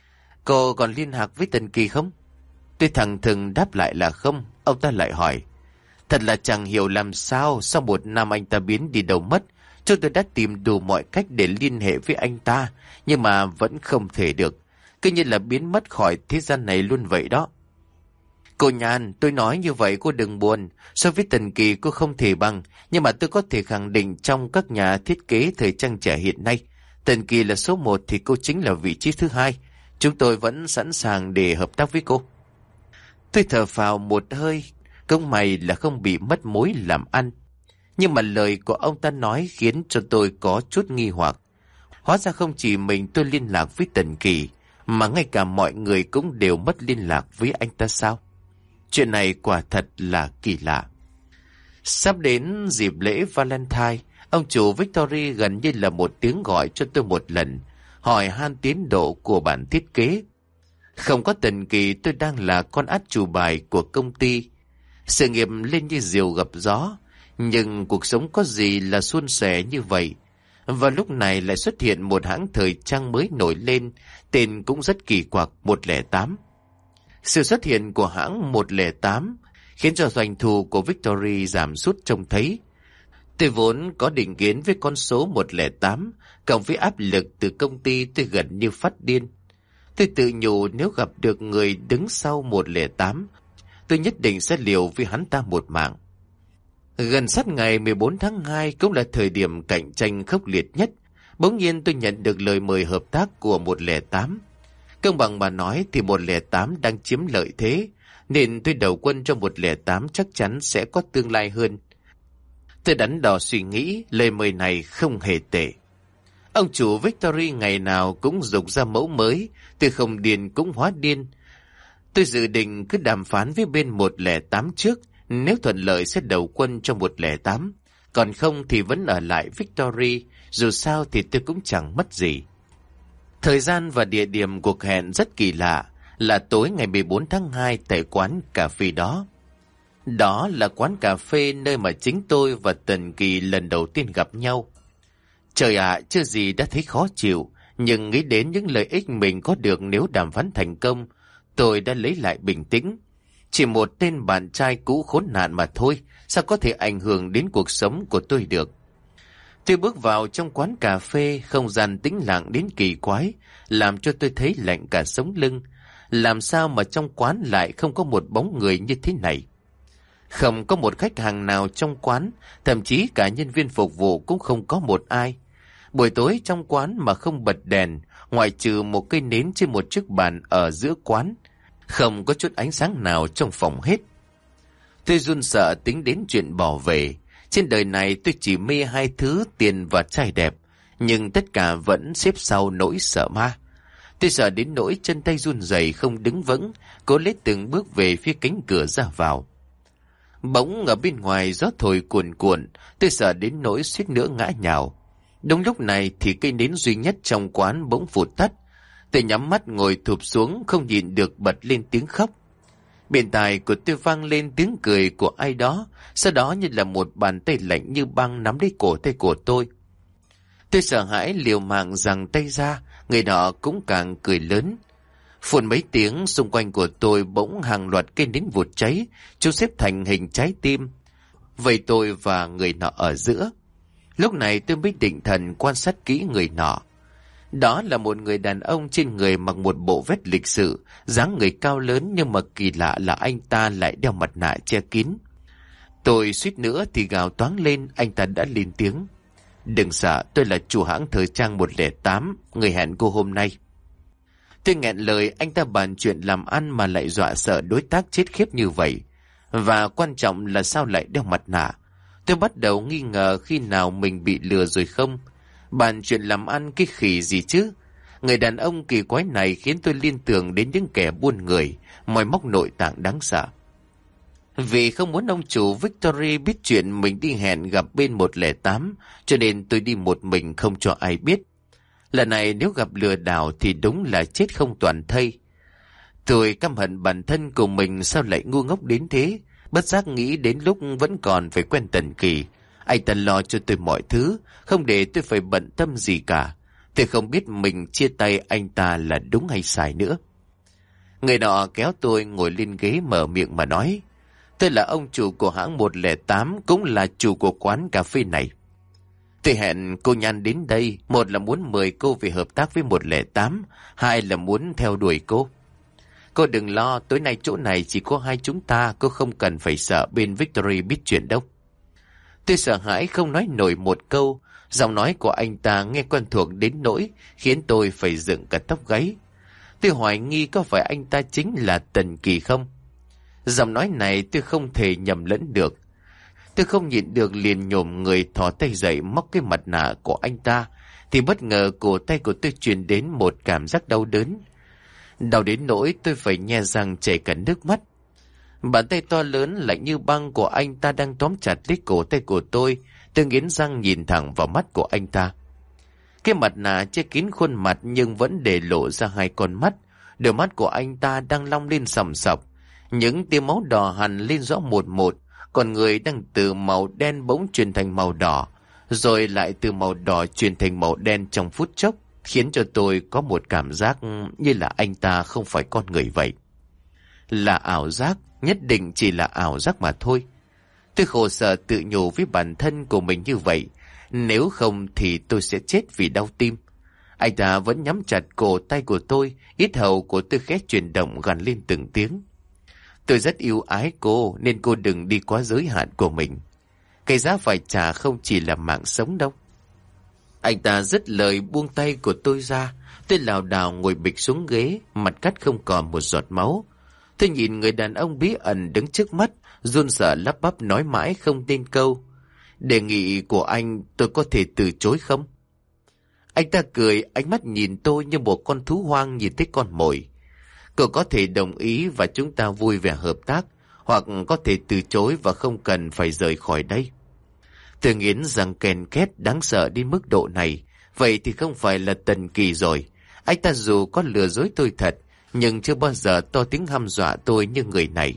[SPEAKER 1] Cô còn liên lạc với Tần Kỳ không? Tôi thẳng thừng đáp lại là không. Ông ta lại hỏi. Thật là chẳng hiểu làm sao sau 1 năm anh ta biến đi đâu mất. Chúng tôi đã tìm đủ mọi cách để liên hệ với anh ta, nhưng mà vẫn không thể được. Cứ như là biến mất khỏi thế gian này luôn vậy đó. Cô Nhan, tôi nói như vậy cô đừng buồn. So với Tần Kỳ cô không thể bằng, nhưng mà tôi có thể khẳng định trong các nhà thiết kế thời trang trẻ hiện nay, Tần Kỳ là số 1 thì cô chính là vị trí thứ 2. Chúng tôi vẫn sẵn sàng để hợp tác với cô. Tôi thở phào một hơi, công may là không bị mất mối làm ăn. Nhưng mà lời của ông ta nói khiến cho tôi có chút nghi hoặc. Hóa ra không chỉ mình tôi liên lạc với Tần Kỳ, mà ngay cả mọi người cũng đều mất liên lạc với anh ta sao? Chuyện này quả thật là kỳ lạ. Sắp đến dịp lễ Valentine, ông chủ Victory gần như là một tiếng gọi cho tôi một lần, hỏi han tiến độ của bản thiết kế. Không có Tần Kỳ tôi đang là con át chủ bài của công ty. Sự nghiệp lên như diều gặp gió, nhưng cuộc sống có gì là suôn sẻ như vậy. Và lúc này lại xuất hiện một hãng thời trang mới nổi lên, tên cũng rất kỳ quặc, 108. Sự xuất hiện của hãng 108 khiến cho doanh thu của Victory giảm sút trông thấy. Tôi vốn có định kiến với con số 108, cộng với áp lực từ công ty tôi gần như phát điên. Tôi tự nhủ nếu gặp được người đứng sau 108, tôi nhất định sẽ liều với hắn ta một mạng. Gần sát ngày 14 tháng 2 cũng là thời điểm cạnh tranh khốc liệt nhất. Bỗng nhiên tôi nhận được lời mời hợp tác của 108. Công bằng mà nói thì 108 đang chiếm lợi thế, nên tôi đầu quân cho 108 chắc chắn sẽ có tương lai hơn. Tôi đắn đo suy nghĩ, lời mời này không hề tệ. Ông chủ Victory ngày nào cũng dục ra mẫu mới, tôi không điên cũng hóa điên. Tôi dự định cứ đàm phán với bên 108 trước, nếu thuận lợi sẽ đầu quân cho 108, còn không thì vẫn ở lại Victory, dù sao thì tôi cũng chẳng mất gì. Thời gian và địa điểm cuộc hẹn rất kỳ lạ, là tối ngày 14 tháng 2 tại quán cà phê đó. Đó là quán cà phê nơi mà chính tôi và Tần Kỳ lần đầu tiên gặp nhau. Trời ạ, chưa gì đã thấy khó chịu, nhưng nghĩ đến những lợi ích mình có được nếu đàm phán thành công, tôi đã lấy lại bình tĩnh. Chỉ một tên bạn trai cũ khốn nạn mà thôi, sao có thể ảnh hưởng đến cuộc sống của tôi được. Tôi bước vào trong quán cà phê, không gian tĩnh lặng đến kỳ quái, làm cho tôi thấy lạnh cả sống lưng. Làm sao mà trong quán lại không có một bóng người như thế này? Không có một khách hàng nào trong quán, thậm chí cả nhân viên phục vụ cũng không có một ai. Buổi tối trong quán mà không bật đèn, ngoại trừ một cây nến trên một chiếc bàn ở giữa quán, không có chút ánh sáng nào trong phòng hết. Tôi run sợ tính đến chuyện bỏ về. Trên đời này tôi chỉ mê hai thứ tiền và trai đẹp, nhưng tất cả vẫn xếp sau nỗi sợ ma. Tôi sợ đến nỗi chân tay run rẩy không đứng vững, cố lết từng bước về phía cánh cửa ra vào. Bỗng ở bên ngoài gió thổi cuồn cuộn, tôi sợ đến nỗi suýt nữa ngã nhào. Đúng lúc này thì cây nến duy nhất trong quán bỗng vụt tắt. Tôi nhắm mắt ngồi thụp xuống, không nhịn được bật lên tiếng khóc. Bên tai của tôi vang lên tiếng cười của ai đó, sau đó như là một bàn tay lạnh như băng nắm lấy cổ tay của tôi. Tôi sợ hãi liều mạng giằng tay ra, người nọ cũng càng cười lớn. Phun mấy tiếng, xung quanh của tôi bỗng hàng loạt cây nến vụt cháy, chúng xếp thành hình trái tim, vây tôi và người nọ ở giữa. Lúc này tôi mới định thần quan sát kỹ người nọ. Đó là một người đàn ông trên người mặc một bộ vest lịch sự, dáng người cao lớn, nhưng mà kỳ lạ là anh ta lại đeo mặt nạ che kín. Tôi suýt nữa thì gào toáng lên, anh ta đã lên tiếng. Đừng sợ, tôi là chủ hãng thời trang 108, người hẹn cô hôm nay. Tôi nghẹn lời, anh ta bàn chuyện làm ăn mà lại dọa sợ đối tác chết khiếp như vậy. Và quan trọng là sao lại đeo mặt nạ. Tôi bắt đầu nghi ngờ khi nào mình bị lừa rồi không. Bàn chuyện làm ăn cái khỉ gì chứ. Người đàn ông kỳ quái này khiến tôi liên tưởng đến những kẻ buôn người, moi móc nội tạng đáng sợ. Vì không muốn ông chủ Victory biết chuyện mình đi hẹn gặp bên 108, cho nên tôi đi một mình không cho ai biết. Lần này nếu gặp lừa đảo thì đúng là chết không toàn thây. Tôi căm hận bản thân của mình sao lại ngu ngốc đến thế. Bất giác nghĩ đến lúc vẫn còn phải quen Tần Kỳ, anh ta lo cho tôi mọi thứ, không để tôi phải bận tâm gì cả. Tôi không biết mình chia tay anh ta là đúng hay sai nữa. Người nọ kéo tôi ngồi lên ghế mở miệng mà nói. Tôi là ông chủ của hãng 108, cũng là chủ của quán cà phê này. Tôi hẹn cô Nhan đến đây, một là muốn mời cô về hợp tác với 108, hai là muốn theo đuổi cô. Cô đừng lo, tối nay chỗ này chỉ có hai chúng ta, cô không cần phải sợ bên Victory biết chuyện đâu. Tôi sợ hãi không nói nổi một câu, giọng nói của anh ta nghe quen thuộc đến nỗi khiến tôi phải dựng cả tóc gáy. Tôi hoài nghi có phải anh ta chính là Tần Kỳ không? Giọng nói này tôi không thể nhầm lẫn được. Tôi không nhịn được liền nhổm người thò tay dậy móc cái mặt nạ của anh ta, thì bất ngờ cổ tay của tôi truyền đến một cảm giác đau đớn. Đau đến nỗi tôi phải nhe răng chảy cả nước mắt. Bàn tay to lớn lạnh như băng của anh ta đang tóm chặt lấy cổ tay của tôi nghiến răng nhìn thẳng vào mắt của anh ta. Cái mặt nạ che kín khuôn mặt nhưng vẫn để lộ ra hai con mắt. Đôi mắt của anh ta đang long lên sòng sọc, những tia máu đỏ hằn lên rõ một một. Còn người đang từ màu đen bỗng chuyển thành màu đỏ, rồi lại từ màu đỏ chuyển thành màu đen trong phút chốc, khiến cho tôi có một cảm giác như là anh ta không phải con người vậy. Là ảo giác, nhất định chỉ là ảo giác mà thôi. Tôi khổ sở tự nhủ với bản thân của mình như vậy, nếu không thì tôi sẽ chết vì đau tim. Anh ta vẫn nhắm chặt cổ tay của tôi, yết hầu của tôi khẽ chuyển động gằn lên từng tiếng. Tôi rất yêu ái cô, nên cô đừng đi quá giới hạn của mình. Cái giá phải trả không chỉ là mạng sống đâu. Anh ta dứt lời buông tay của tôi ra. Tôi lảo đảo ngồi bịch xuống ghế, mặt cắt không còn một giọt máu. Tôi nhìn người đàn ông bí ẩn đứng trước mắt, run rẩy lắp bắp nói mãi không tin câu. Đề nghị của anh tôi có thể từ chối không? Anh ta cười, ánh mắt nhìn tôi như một con thú hoang nhìn thấy con mồi. Cậu có thể đồng ý và chúng ta vui vẻ hợp tác, hoặc có thể từ chối và không cần phải rời khỏi đây. Tôi nghiến răng ken két, đáng sợ đến mức độ này. Vậy thì không phải là Tần Kỳ rồi. Anh ta dù có lừa dối tôi thật, nhưng chưa bao giờ to tiếng hăm dọa tôi như người này.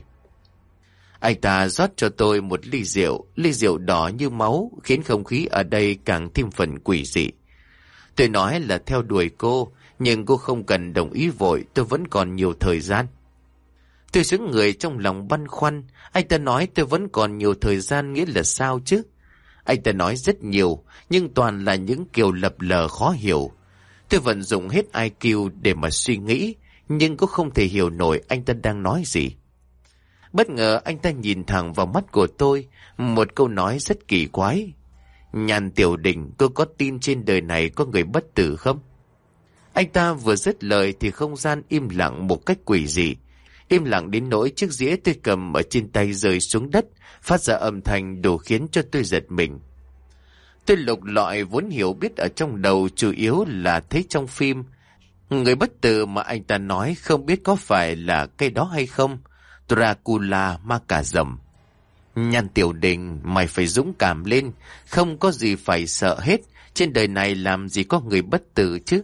[SPEAKER 1] Anh ta rót cho tôi một ly rượu đỏ như máu, khiến không khí ở đây càng thêm phần quỷ dị. Tôi nói là theo đuổi cô, nhưng cô không cần đồng ý vội, tôi vẫn còn nhiều thời gian. Tôi sững người trong lòng băn khoăn. Anh ta nói tôi vẫn còn nhiều thời gian nghĩa là sao chứ? Anh ta nói rất nhiều, nhưng toàn là những kiểu lập lờ khó hiểu. Tôi vận dụng hết IQ để mà suy nghĩ, nhưng cũng không thể hiểu nổi anh ta đang nói gì. Bất ngờ anh ta nhìn thẳng vào mắt của tôi, một câu nói rất kỳ quái. Nhan Tiểu Đình, cô có tin trên đời này có người bất tử không? Anh ta vừa dứt lời thì không gian im lặng một cách quỷ dị. Im lặng đến nỗi chiếc dĩa tôi cầm ở trên tay rơi xuống đất, phát ra âm thanh đủ khiến cho tôi giật mình. Tôi lục lọi vốn hiểu biết ở trong đầu chủ yếu là thấy trong phim. Người bất tử mà anh ta nói không biết có phải là cái đó hay không. Dracula, ma cà rồng. Nhan Tiểu Đình, mày phải dũng cảm lên, không có gì phải sợ hết, trên đời này làm gì có người bất tử chứ.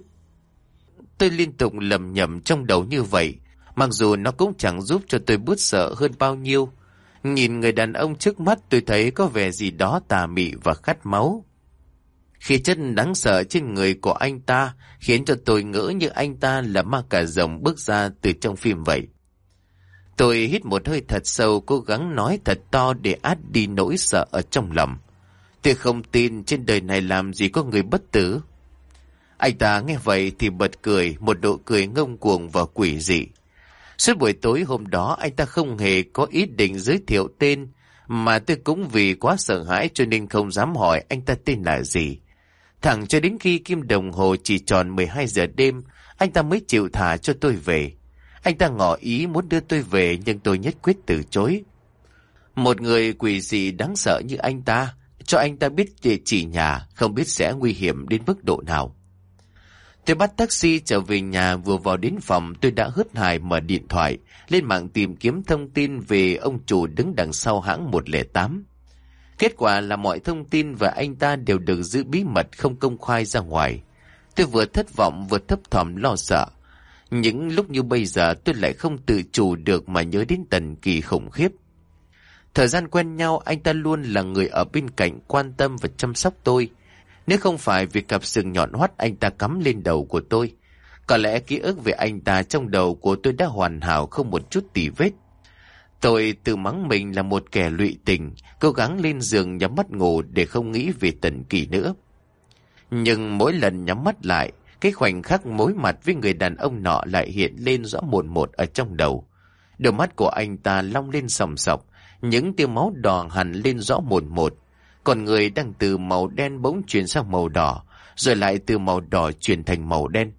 [SPEAKER 1] Tôi liên tục lầm nhầm trong đầu như vậy, mặc dù nó cũng chẳng giúp cho tôi bớt sợ hơn bao nhiêu. Nhìn người đàn ông trước mắt tôi thấy có vẻ gì đó tà mị và khát máu. Khí chất đáng sợ trên người của anh ta khiến cho tôi ngỡ như anh ta là ma cà rồng bước ra từ trong phim vậy. Tôi hít một hơi thật sâu, cố gắng nói thật to để át đi nỗi sợ ở trong lòng. Tôi không tin trên đời này làm gì có người bất tử. Anh ta nghe vậy thì bật cười, một độ cười ngông cuồng và quỷ dị. Suốt buổi tối hôm đó anh ta không hề có ý định giới thiệu tên, mà tôi cũng vì quá sợ hãi cho nên không dám hỏi anh ta tên là gì. Thẳng cho đến khi kim đồng hồ chỉ tròn 12 giờ đêm, anh ta mới chịu thả cho tôi về. Anh ta ngỏ ý muốn đưa tôi về nhưng tôi nhất quyết từ chối. Một người quỷ dị đáng sợ như anh ta, cho anh ta biết địa chỉ nhà, không biết sẽ nguy hiểm đến mức độ nào. Tôi bắt taxi trở về nhà, vừa vào đến phòng tôi đã hớt hải mở điện thoại, lên mạng tìm kiếm thông tin về ông chủ đứng đằng sau hãng 108. Kết quả là mọi thông tin về anh ta đều được giữ bí mật, không công khai ra ngoài. Tôi vừa thất vọng vừa thấp thỏm lo sợ. Những lúc như bây giờ tôi lại không tự chủ được mà nhớ đến Tần Kỳ khủng khiếp. Thời gian quen nhau, anh ta luôn là người ở bên cạnh quan tâm và chăm sóc tôi. Nếu không phải vì cặp sừng nhọn hoắt anh ta cắm lên đầu của tôi, có lẽ ký ức về anh ta trong đầu của tôi đã hoàn hảo không một chút tì vết. Tôi tự mắng mình là một kẻ lụy tình, cố gắng lên giường nhắm mắt ngủ để không nghĩ về Tần Kỳ nữa. Nhưng mỗi lần nhắm mắt lại, cái khoảnh khắc mối mặt với người đàn ông nọ lại hiện lên rõ mồn một ở trong đầu. Đôi mắt của anh ta long lên sòng sọc, những tia máu đỏ hằn lên rõ mồn một. Còn người đang từ màu đen bỗng chuyển sang màu đỏ, rồi lại từ màu đỏ chuyển thành màu đen.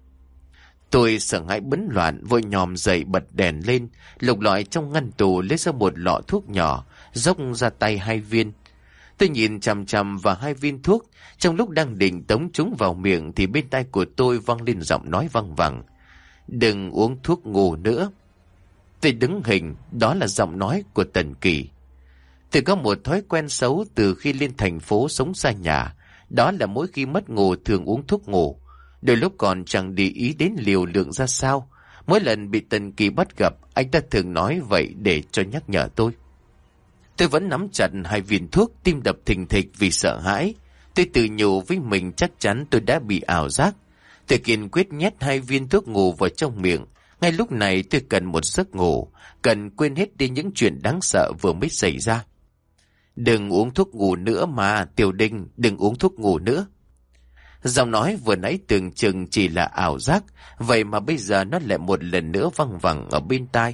[SPEAKER 1] Tôi sợ hãi bấn loạn, vội nhòm dậy bật đèn lên, lục lọi trong ngăn tủ lấy ra một lọ thuốc nhỏ, dốc ra tay 2 viên. Tôi nhìn chằm chằm vào 2 viên thuốc, trong lúc đang định tống chúng vào miệng thì bên tai của tôi vang lên giọng nói văng vẳng. Đừng uống thuốc ngủ nữa. Tôi đứng hình, đó là giọng nói của Tần Kỳ. Tôi có một thói quen xấu từ khi lên thành phố sống xa nhà, đó là mỗi khi mất ngủ thường uống thuốc ngủ. Đôi lúc còn chẳng để ý đến liều lượng ra sao. Mỗi lần bị Tần Kỳ bắt gặp, anh ta thường nói vậy để cho nhắc nhở tôi. Tôi vẫn nắm chặt 2 viên thuốc, tim đập thình thịch vì sợ hãi. Tôi tự nhủ với mình chắc chắn tôi đã bị ảo giác. Tôi kiên quyết nhét 2 viên thuốc ngủ vào trong miệng. Ngay lúc này tôi cần một giấc ngủ, cần quên hết đi những chuyện đáng sợ vừa mới xảy ra. Đừng uống thuốc ngủ nữa mà, Tiểu Đình, đừng uống thuốc ngủ nữa. Giọng nói vừa nãy tưởng chừng chỉ là ảo giác, vậy mà bây giờ nó lại một lần nữa văng vẳng ở bên tai.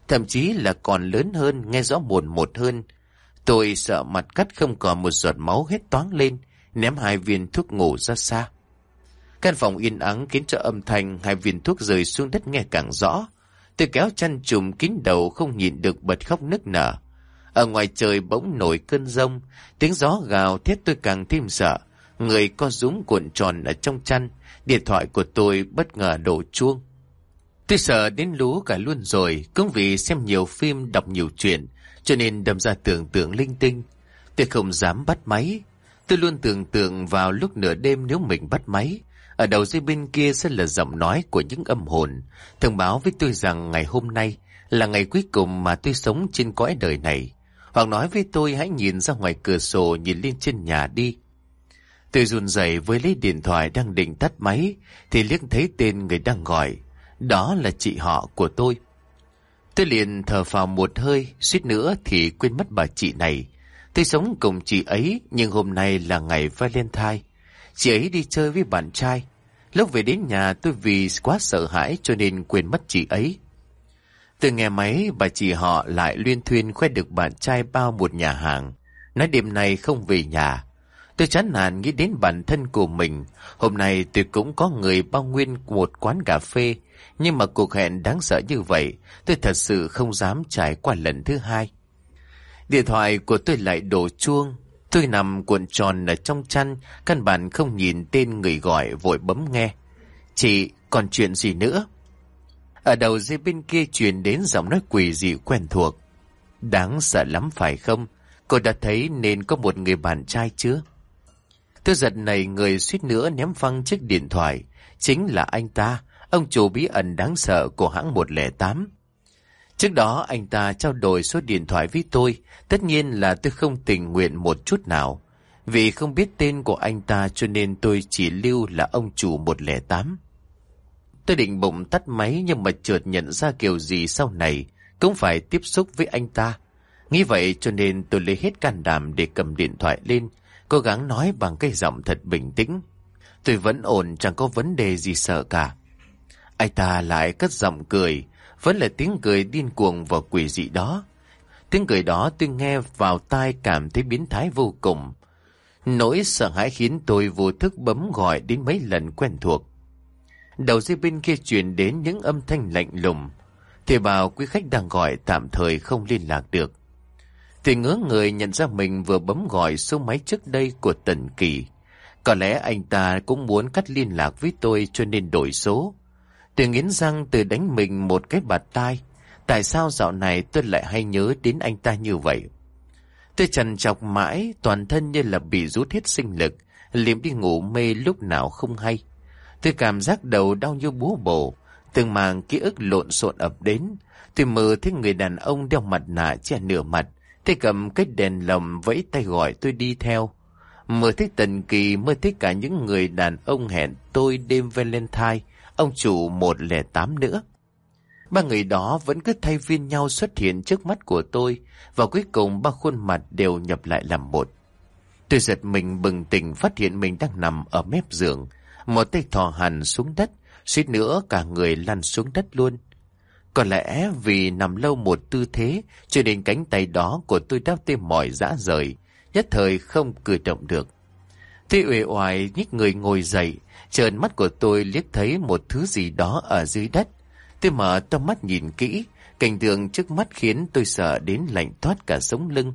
[SPEAKER 1] thậm chí là còn lớn hơn, nghe rõ mồn một hơn. Tôi sợ mặt cắt không còn một giọt máu, hết toáng lên, ném 2 viên thuốc ngủ ra xa. Căn phòng yên ắng khiến cho âm thanh 2 viên thuốc rơi xuống đất nghe càng rõ. Tôi kéo chăn trùm kín đầu, không nhịn được bật khóc nức nở. Ở ngoài trời bỗng nổi cơn giông, tiếng gió gào thét tôi càng thêm sợ. Người co rúm cuộn tròn ở trong chăn, điện thoại của tôi bất ngờ đổ chuông. Tôi sợ đến lú cả luôn rồi, cũng vì xem nhiều phim, đọc nhiều chuyện, cho nên đâm ra tưởng tượng linh tinh. Tôi không dám bắt máy. Tôi luôn tưởng tượng vào lúc nửa đêm nếu mình bắt máy, ở đầu dây bên kia sẽ là giọng nói của những âm hồn, thông báo với tôi rằng ngày hôm nay là ngày cuối cùng mà tôi sống trên cõi đời này. Hoặc nói với tôi hãy nhìn ra ngoài cửa sổ, nhìn lên trên nhà đi. Tôi run rẩy với lấy điện thoại đang định tắt máy, thì liếc thấy tên người đang gọi. Đó là chị họ của tôi. Tôi liền thở phào một hơi, suýt nữa thì quên mất bà chị này. Tôi sống cùng chị ấy, nhưng hôm nay là ngày Valentine. Chị ấy đi chơi với bạn trai. Lúc về đến nhà tôi vì quá sợ hãi cho nên quên mất chị ấy. Từ nghe máy, bà chị họ lại luyên thuyên khoe được bạn trai bao một nhà hàng, nói đêm nay không về nhà. Tôi chán nản nghĩ đến bản thân của mình. Hôm nay tôi cũng có người bao nguyên một quán cà phê, nhưng mà cuộc hẹn đáng sợ như vậy, tôi thật sự không dám trải qua lần thứ hai. Điện thoại của tôi lại đổ chuông. Tôi nằm cuộn tròn ở trong chăn, căn bản không nhìn tên người gọi, vội bấm nghe. Chị, còn chuyện gì nữa? Ở đầu dây bên kia truyền đến giọng nói quỷ dị quen thuộc. Đáng sợ lắm phải không? Cô đã thấy nên có một người bạn trai chưa? Tôi giật nảy người, suýt nữa ném phăng chiếc điện thoại. Chính là anh ta, ông chủ bí ẩn đáng sợ của hãng 108. Trước đó anh ta trao đổi số điện thoại với tôi. Tất nhiên là tôi không tình nguyện một chút nào. Vì không biết tên của anh ta cho nên tôi chỉ lưu là ông chủ 108. Tôi định bụng tắt máy, nhưng mà chợt nhận ra kiểu gì sau này cũng phải tiếp xúc với anh ta. Nghĩ vậy cho nên tôi lấy hết can đảm để cầm điện thoại lên, cố gắng nói bằng cái giọng thật bình tĩnh. Tôi vẫn ổn, chẳng có vấn đề gì sợ cả. Anh ta lại cất giọng cười, vẫn là tiếng cười điên cuồng và quỷ dị đó. Tiếng cười đó tôi nghe vào tai cảm thấy biến thái vô cùng. Nỗi sợ hãi khiến tôi vô thức bấm gọi đến mấy lần quen thuộc. Đầu dây bên kia truyền đến những âm thanh lạnh lùng. Thì bảo quý khách đang gọi tạm thời không liên lạc được. Thì ngớ người nhận ra mình vừa bấm gọi số máy trước đây của Tần Kỳ. Có lẽ anh ta cũng muốn cắt liên lạc với tôi cho nên đổi số. Tôi nghiến răng tự đánh mình một cái bạt tai. Tại sao dạo này tôi lại hay nhớ đến anh ta như vậy? Tôi trằn trọc mãi, toàn thân như là bị rút hết sinh lực, liệm đi ngủ mê lúc nào không hay. Tôi cảm giác đầu đau như búa bổ, từng màng ký ức lộn xộn ập đến. Tôi mơ thấy người đàn ông đeo mặt nạ che nửa mặt, tay cầm cái đèn lồng vẫy tay gọi tôi đi theo. Mơ thấy Tần Kỳ, mơ thấy cả những người đàn ông hẹn tôi đêm Valentine, ông chủ 108 nữa. Ba người đó vẫn cứ thay phiên nhau xuất hiện trước mắt của tôi, và cuối cùng ba khuôn mặt đều nhập lại làm một. Tôi giật mình bừng tỉnh, phát hiện mình đang nằm ở mép giường, một tay thò hẳn xuống đất, suýt nữa cả người lăn xuống đất luôn. Có lẽ vì nằm lâu một tư thế, cho nên cánh tay đó của tôi đã tê mỏi rã rời, nhất thời không cử động được. Tôi uể oải nhích người ngồi dậy, trợn mắt của tôi liếc thấy một thứ gì đó ở dưới đất. Tôi mở to mắt nhìn kỹ, cảnh tượng trước mắt khiến tôi sợ đến lạnh toát cả sống lưng.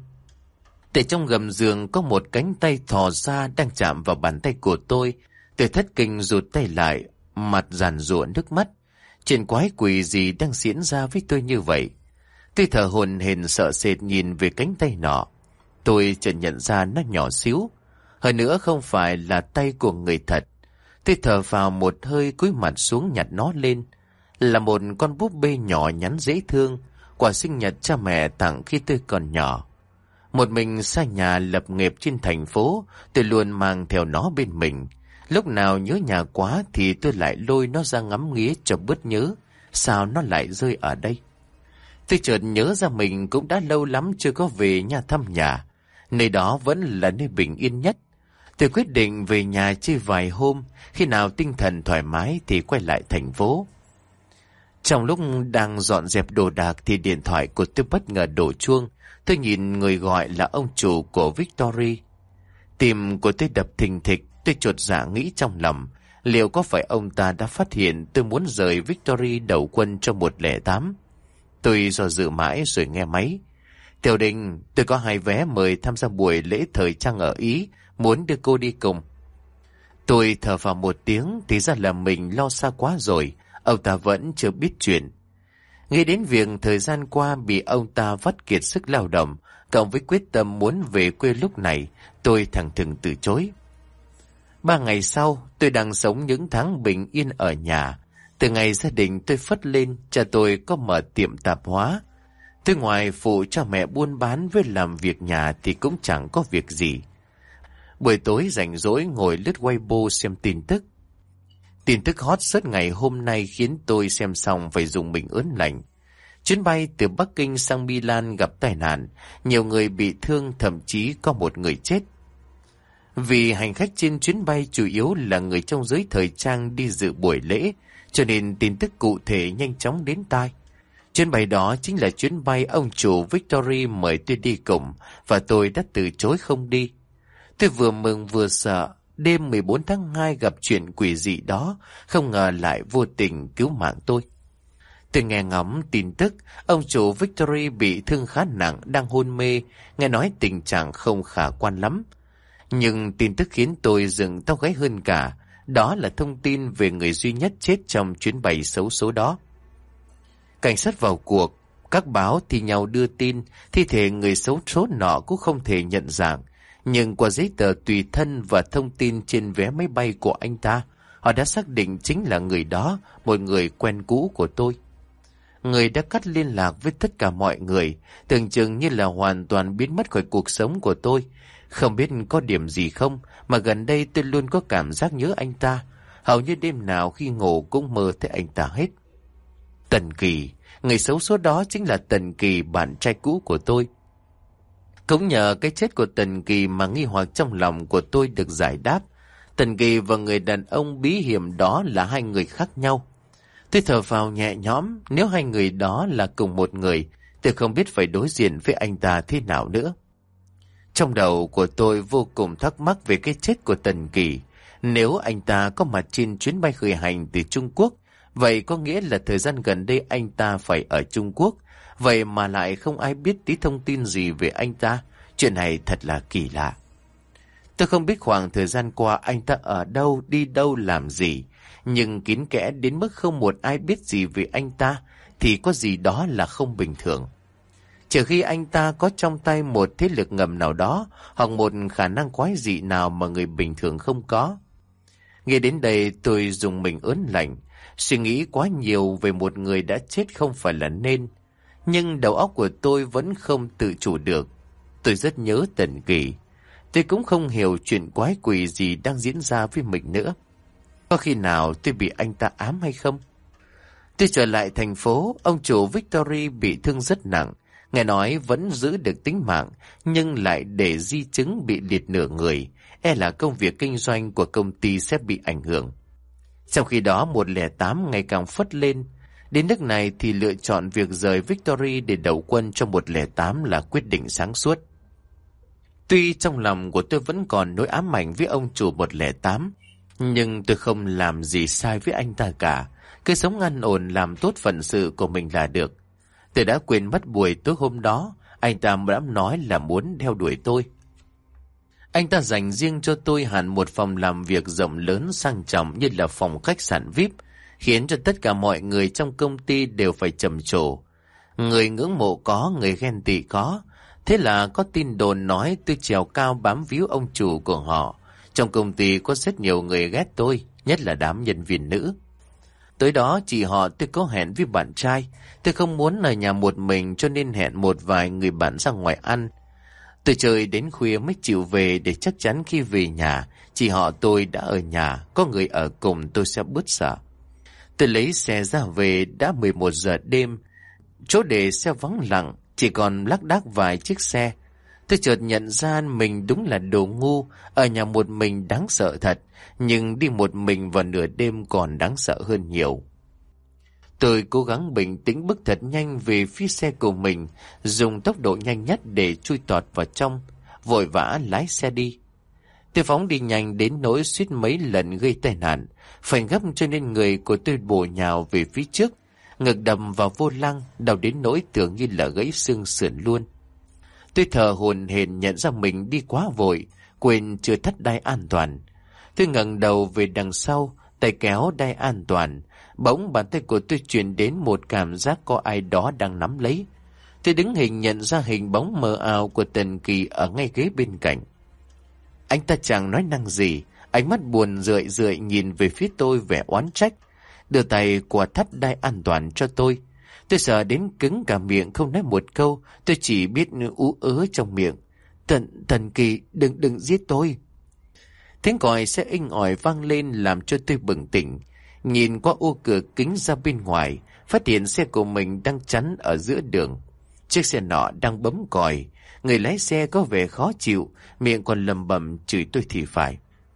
[SPEAKER 1] Tại trong gầm giường có một cánh tay thò ra đang chạm vào bàn tay của tôi. Tôi thất kinh rụt tay lại, mặt giàn giụa nước mắt. Chuyện quái quỷ gì đang diễn ra với tôi như vậy? Tôi thở hổn hển sợ sệt nhìn về cánh tay nọ. Tôi chợt nhận ra nó nhỏ xíu, hơn nữa không phải là tay của người thật. Tôi thở vào một hơi, cúi mặt xuống nhặt nó lên. Là một con búp bê nhỏ nhắn dễ thương, quà sinh nhật cha mẹ tặng khi tôi còn nhỏ. Một mình xa nhà lập nghiệp trên thành phố, tôi luôn mang theo nó bên mình. Lúc nào nhớ nhà quá thì tôi lại lôi nó ra ngắm nghía cho bớt nhớ. Sao nó lại rơi ở đây? Tôi chợt nhớ ra mình cũng đã lâu lắm chưa có về nhà thăm nhà. Nơi đó vẫn là nơi bình yên nhất. Tôi quyết định về nhà chơi vài hôm, khi nào tinh thần thoải mái thì quay lại thành phố. Trong lúc đang dọn dẹp đồ đạc thì điện thoại của tôi bất ngờ đổ chuông. Tôi nhìn người gọi là ông chủ của Victory. Tim của tôi đập thình thịch, tôi chột dạ nghĩ trong lòng, liệu có phải ông ta đã phát hiện tôi muốn rời Victory đầu quân cho 108? Tôi do dự mãi rồi nghe máy. Tiểu Đình, tôi có 2 vé mời tham gia buổi lễ thời trang ở Ý, muốn đưa cô đi cùng. Tôi thở vào một tiếng, thì ra là mình lo xa quá rồi, ông ta vẫn chưa biết chuyện. Nghĩ đến việc thời gian qua bị ông ta vắt kiệt sức lao động, cộng với quyết tâm muốn về quê lúc này, tôi thẳng thừng từ chối. 3 ngày sau, tôi đang sống những tháng bình yên ở nhà. Từ ngày gia đình tôi phất lên, cha tôi có mở tiệm tạp hóa. Tôi ngoài phụ cho mẹ buôn bán với làm việc nhà thì cũng chẳng có việc gì. Buổi tối rảnh rỗi ngồi lướt Weibo xem tin tức. Tin tức hot suốt ngày hôm nay khiến tôi xem xong phải dùng mình ớn lạnh. Chuyến bay từ Bắc Kinh sang Milan gặp tai nạn, nhiều người bị thương, thậm chí có một người chết. Vì hành khách trên chuyến bay chủ yếu là người trong giới thời trang đi dự buổi lễ, cho nên tin tức cụ thể nhanh chóng đến tai. Chuyến bay đó chính là chuyến bay ông chủ Victory mời tôi đi cùng, và tôi đã từ chối không đi. Tôi vừa mừng vừa sợ, đêm 14 tháng 2 gặp chuyện quỷ dị đó, không ngờ lại vô tình cứu mạng tôi. Tôi nghe ngóng tin tức, ông chủ Victory bị thương khá nặng, đang hôn mê, nghe nói tình trạng không khả quan lắm. Nhưng tin tức khiến tôi dựng tóc gáy hơn cả, đó là thông tin về người duy nhất chết trong chuyến bay xấu số đó. Cảnh sát vào cuộc, các báo thì nhau đưa tin, thi thể người xấu số nọ cũng không thể nhận dạng. Nhưng qua giấy tờ tùy thân và thông tin trên vé máy bay của anh ta, họ đã xác định chính là người đó, một người quen cũ của tôi. Người đã cắt liên lạc với tất cả mọi người, tưởng chừng như là hoàn toàn biến mất khỏi cuộc sống của tôi. Không biết có điểm gì không, mà gần đây tôi luôn có cảm giác nhớ anh ta. Hầu như đêm nào khi ngủ cũng mơ thấy anh ta hết. Tần Kỳ, người xấu số đó chính là Tần Kỳ, bạn trai cũ của tôi. Cũng nhờ cái chết của Tần Kỳ mà nghi hoặc trong lòng của tôi được giải đáp. Tần Kỳ và người đàn ông bí hiểm đó là 2 người khác nhau. Tôi thở phào nhẹ nhõm, nếu 2 người đó là cùng một người, tôi không biết phải đối diện với anh ta thế nào nữa. Trong đầu của tôi vô cùng thắc mắc về cái chết của Tần Kỳ. Nếu anh ta có mặt trên chuyến bay khởi hành từ Trung Quốc, vậy có nghĩa là thời gian gần đây anh ta phải ở Trung Quốc. Vậy mà lại không ai biết tí thông tin gì về anh ta. Chuyện này thật là kỳ lạ. Tôi không biết khoảng thời gian qua anh ta ở đâu, đi đâu, làm gì. Nhưng kín kẽ đến mức không một ai biết gì về anh ta, thì có gì đó là không bình thường. Trừ khi anh ta có trong tay một thế lực ngầm nào đó, hoặc một khả năng quái dị nào mà người bình thường không có. Nghe đến đây tôi dùng mình ớn lạnh. Suy nghĩ quá nhiều về một người đã chết không phải là nên. Nhưng đầu óc của tôi vẫn không tự chủ được. Tôi rất nhớ Tần Kỳ. Tôi cũng không hiểu chuyện quái quỷ gì đang diễn ra với mình nữa. Có khi nào tôi bị anh ta ám hay không? Tôi trở lại thành phố, ông chủ Victory bị thương rất nặng. Nghe nói vẫn giữ được tính mạng, nhưng lại để di chứng bị liệt nửa người. E là công việc kinh doanh của công ty sẽ bị ảnh hưởng. Trong khi đó 108 ngày càng phất lên. Đến nước này thì lựa chọn việc rời Victory để đầu quân cho 108 là quyết định sáng suốt. Tuy trong lòng của tôi vẫn còn nỗi ám ảnh với ông chủ 108, nhưng tôi không làm gì sai với anh ta cả. Cứ sống an ổn làm tốt phận sự của mình là được. Tôi đã quên mất buổi tối hôm đó, anh ta đã nói là muốn theo đuổi tôi. Anh ta dành riêng cho tôi hẳn một phòng làm việc rộng lớn sang trọng như là phòng khách sạn VIP, khiến cho tất cả mọi người trong công ty đều phải trầm trồ. Người ngưỡng mộ có, người ghen tị có. Thế là có tin đồn nói tôi trèo cao bám víu ông chủ của họ. Trong công ty có rất nhiều người ghét tôi, nhất là đám nhân viên nữ. Tới đó chị họ tôi có hẹn với bạn trai. Tôi không muốn ở nhà một mình cho nên hẹn một vài người bạn ra ngoài ăn. Tôi chơi đến khuya mới chịu về để chắc chắn khi về nhà, chị họ tôi đã ở nhà, có người ở cùng tôi sẽ bớt sợ. Tôi lấy xe ra về đã 11 giờ đêm. Chỗ để xe vắng lặng, chỉ còn lác đác vài chiếc xe. Tôi chợt nhận ra mình đúng là đồ ngu, ở nhà một mình đáng sợ thật, nhưng đi một mình vào nửa đêm còn đáng sợ hơn nhiều. Tôi cố gắng bình tĩnh bước thật nhanh về phía xe của mình, dùng tốc độ nhanh nhất để chui tọt vào trong, vội vã lái xe đi. Tôi phóng đi nhanh đến nỗi suýt mấy lần gây tai nạn, phải gấp cho nên người của tôi bổ nhào về phía trước, ngực đầm vào vô lăng, đau đến nỗi tưởng như là gãy xương sườn luôn. Tôi thở hổn hển nhận ra mình đi quá vội, quên chưa thắt đai an toàn. Tôi ngẩng đầu về đằng sau, tay kéo đai an toàn, bỗng bàn tay của tôi truyền đến một cảm giác có ai đó đang nắm lấy. Tôi đứng hình nhận ra hình bóng mờ ảo của Tần Kỳ ở ngay ghế bên cạnh. Anh ta chẳng nói năng gì, ánh mắt buồn rười rượi nhìn về phía tôi vẻ oán trách, đưa tay qua thắt đai an toàn cho tôi. Tôi sợ đến cứng cả miệng không nói một câu, tôi chỉ biết ú ớ trong miệng. Tần Kỳ, đừng giết tôi. Tiếng còi xe inh ỏi vang lên làm cho tôi bừng tỉnh. Nhìn qua ô cửa kính ra bên ngoài, phát hiện xe của mình đang chắn ở giữa đường. Chiếc xe nọ đang bấm còi, người lái xe có vẻ khó chịu, miệng còn lầm bầm chửi tôi thì phải.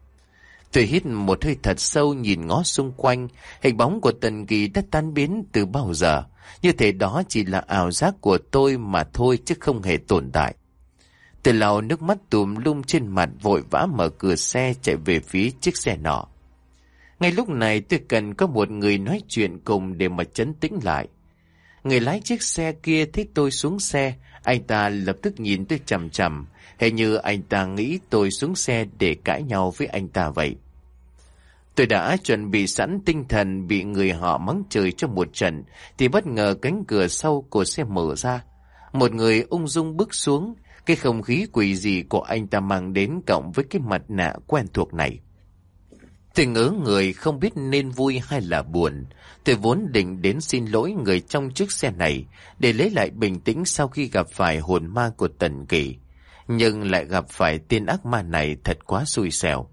[SPEAKER 1] Tôi hít một hơi thật sâu nhìn ngó xung quanh, hình bóng của Tần Kỳ đã tan biến từ bao giờ. Như thể đó chỉ là ảo giác của tôi mà thôi chứ không hề tồn tại. Tôi lau nước mắt tùm lum trên mặt vội vã mở cửa xe chạy về phía chiếc xe nọ. Ngay lúc này tôi cần có một người nói chuyện cùng để mà trấn tĩnh lại. Người lái chiếc xe kia thấy tôi xuống xe, anh ta lập tức nhìn tôi chằm chằm, hình như anh ta nghĩ tôi xuống xe để cãi nhau với anh ta vậy. Tôi đã chuẩn bị sẵn tinh thần bị người họ mắng chửi cho một trận, thì bất ngờ cánh cửa sau của xe mở ra. Một người ung dung bước xuống, cái không khí quỷ dị của anh ta mang đến cộng với cái mặt nạ quen thuộc này. Tôi ngỡ người không biết nên vui hay là buồn. Tôi vốn định đến xin lỗi người trong chiếc xe này để lấy lại bình tĩnh sau khi gặp phải hồn ma của Tần Kỳ. Nhưng lại gặp phải tên ác ma này thật quá xui xẻo.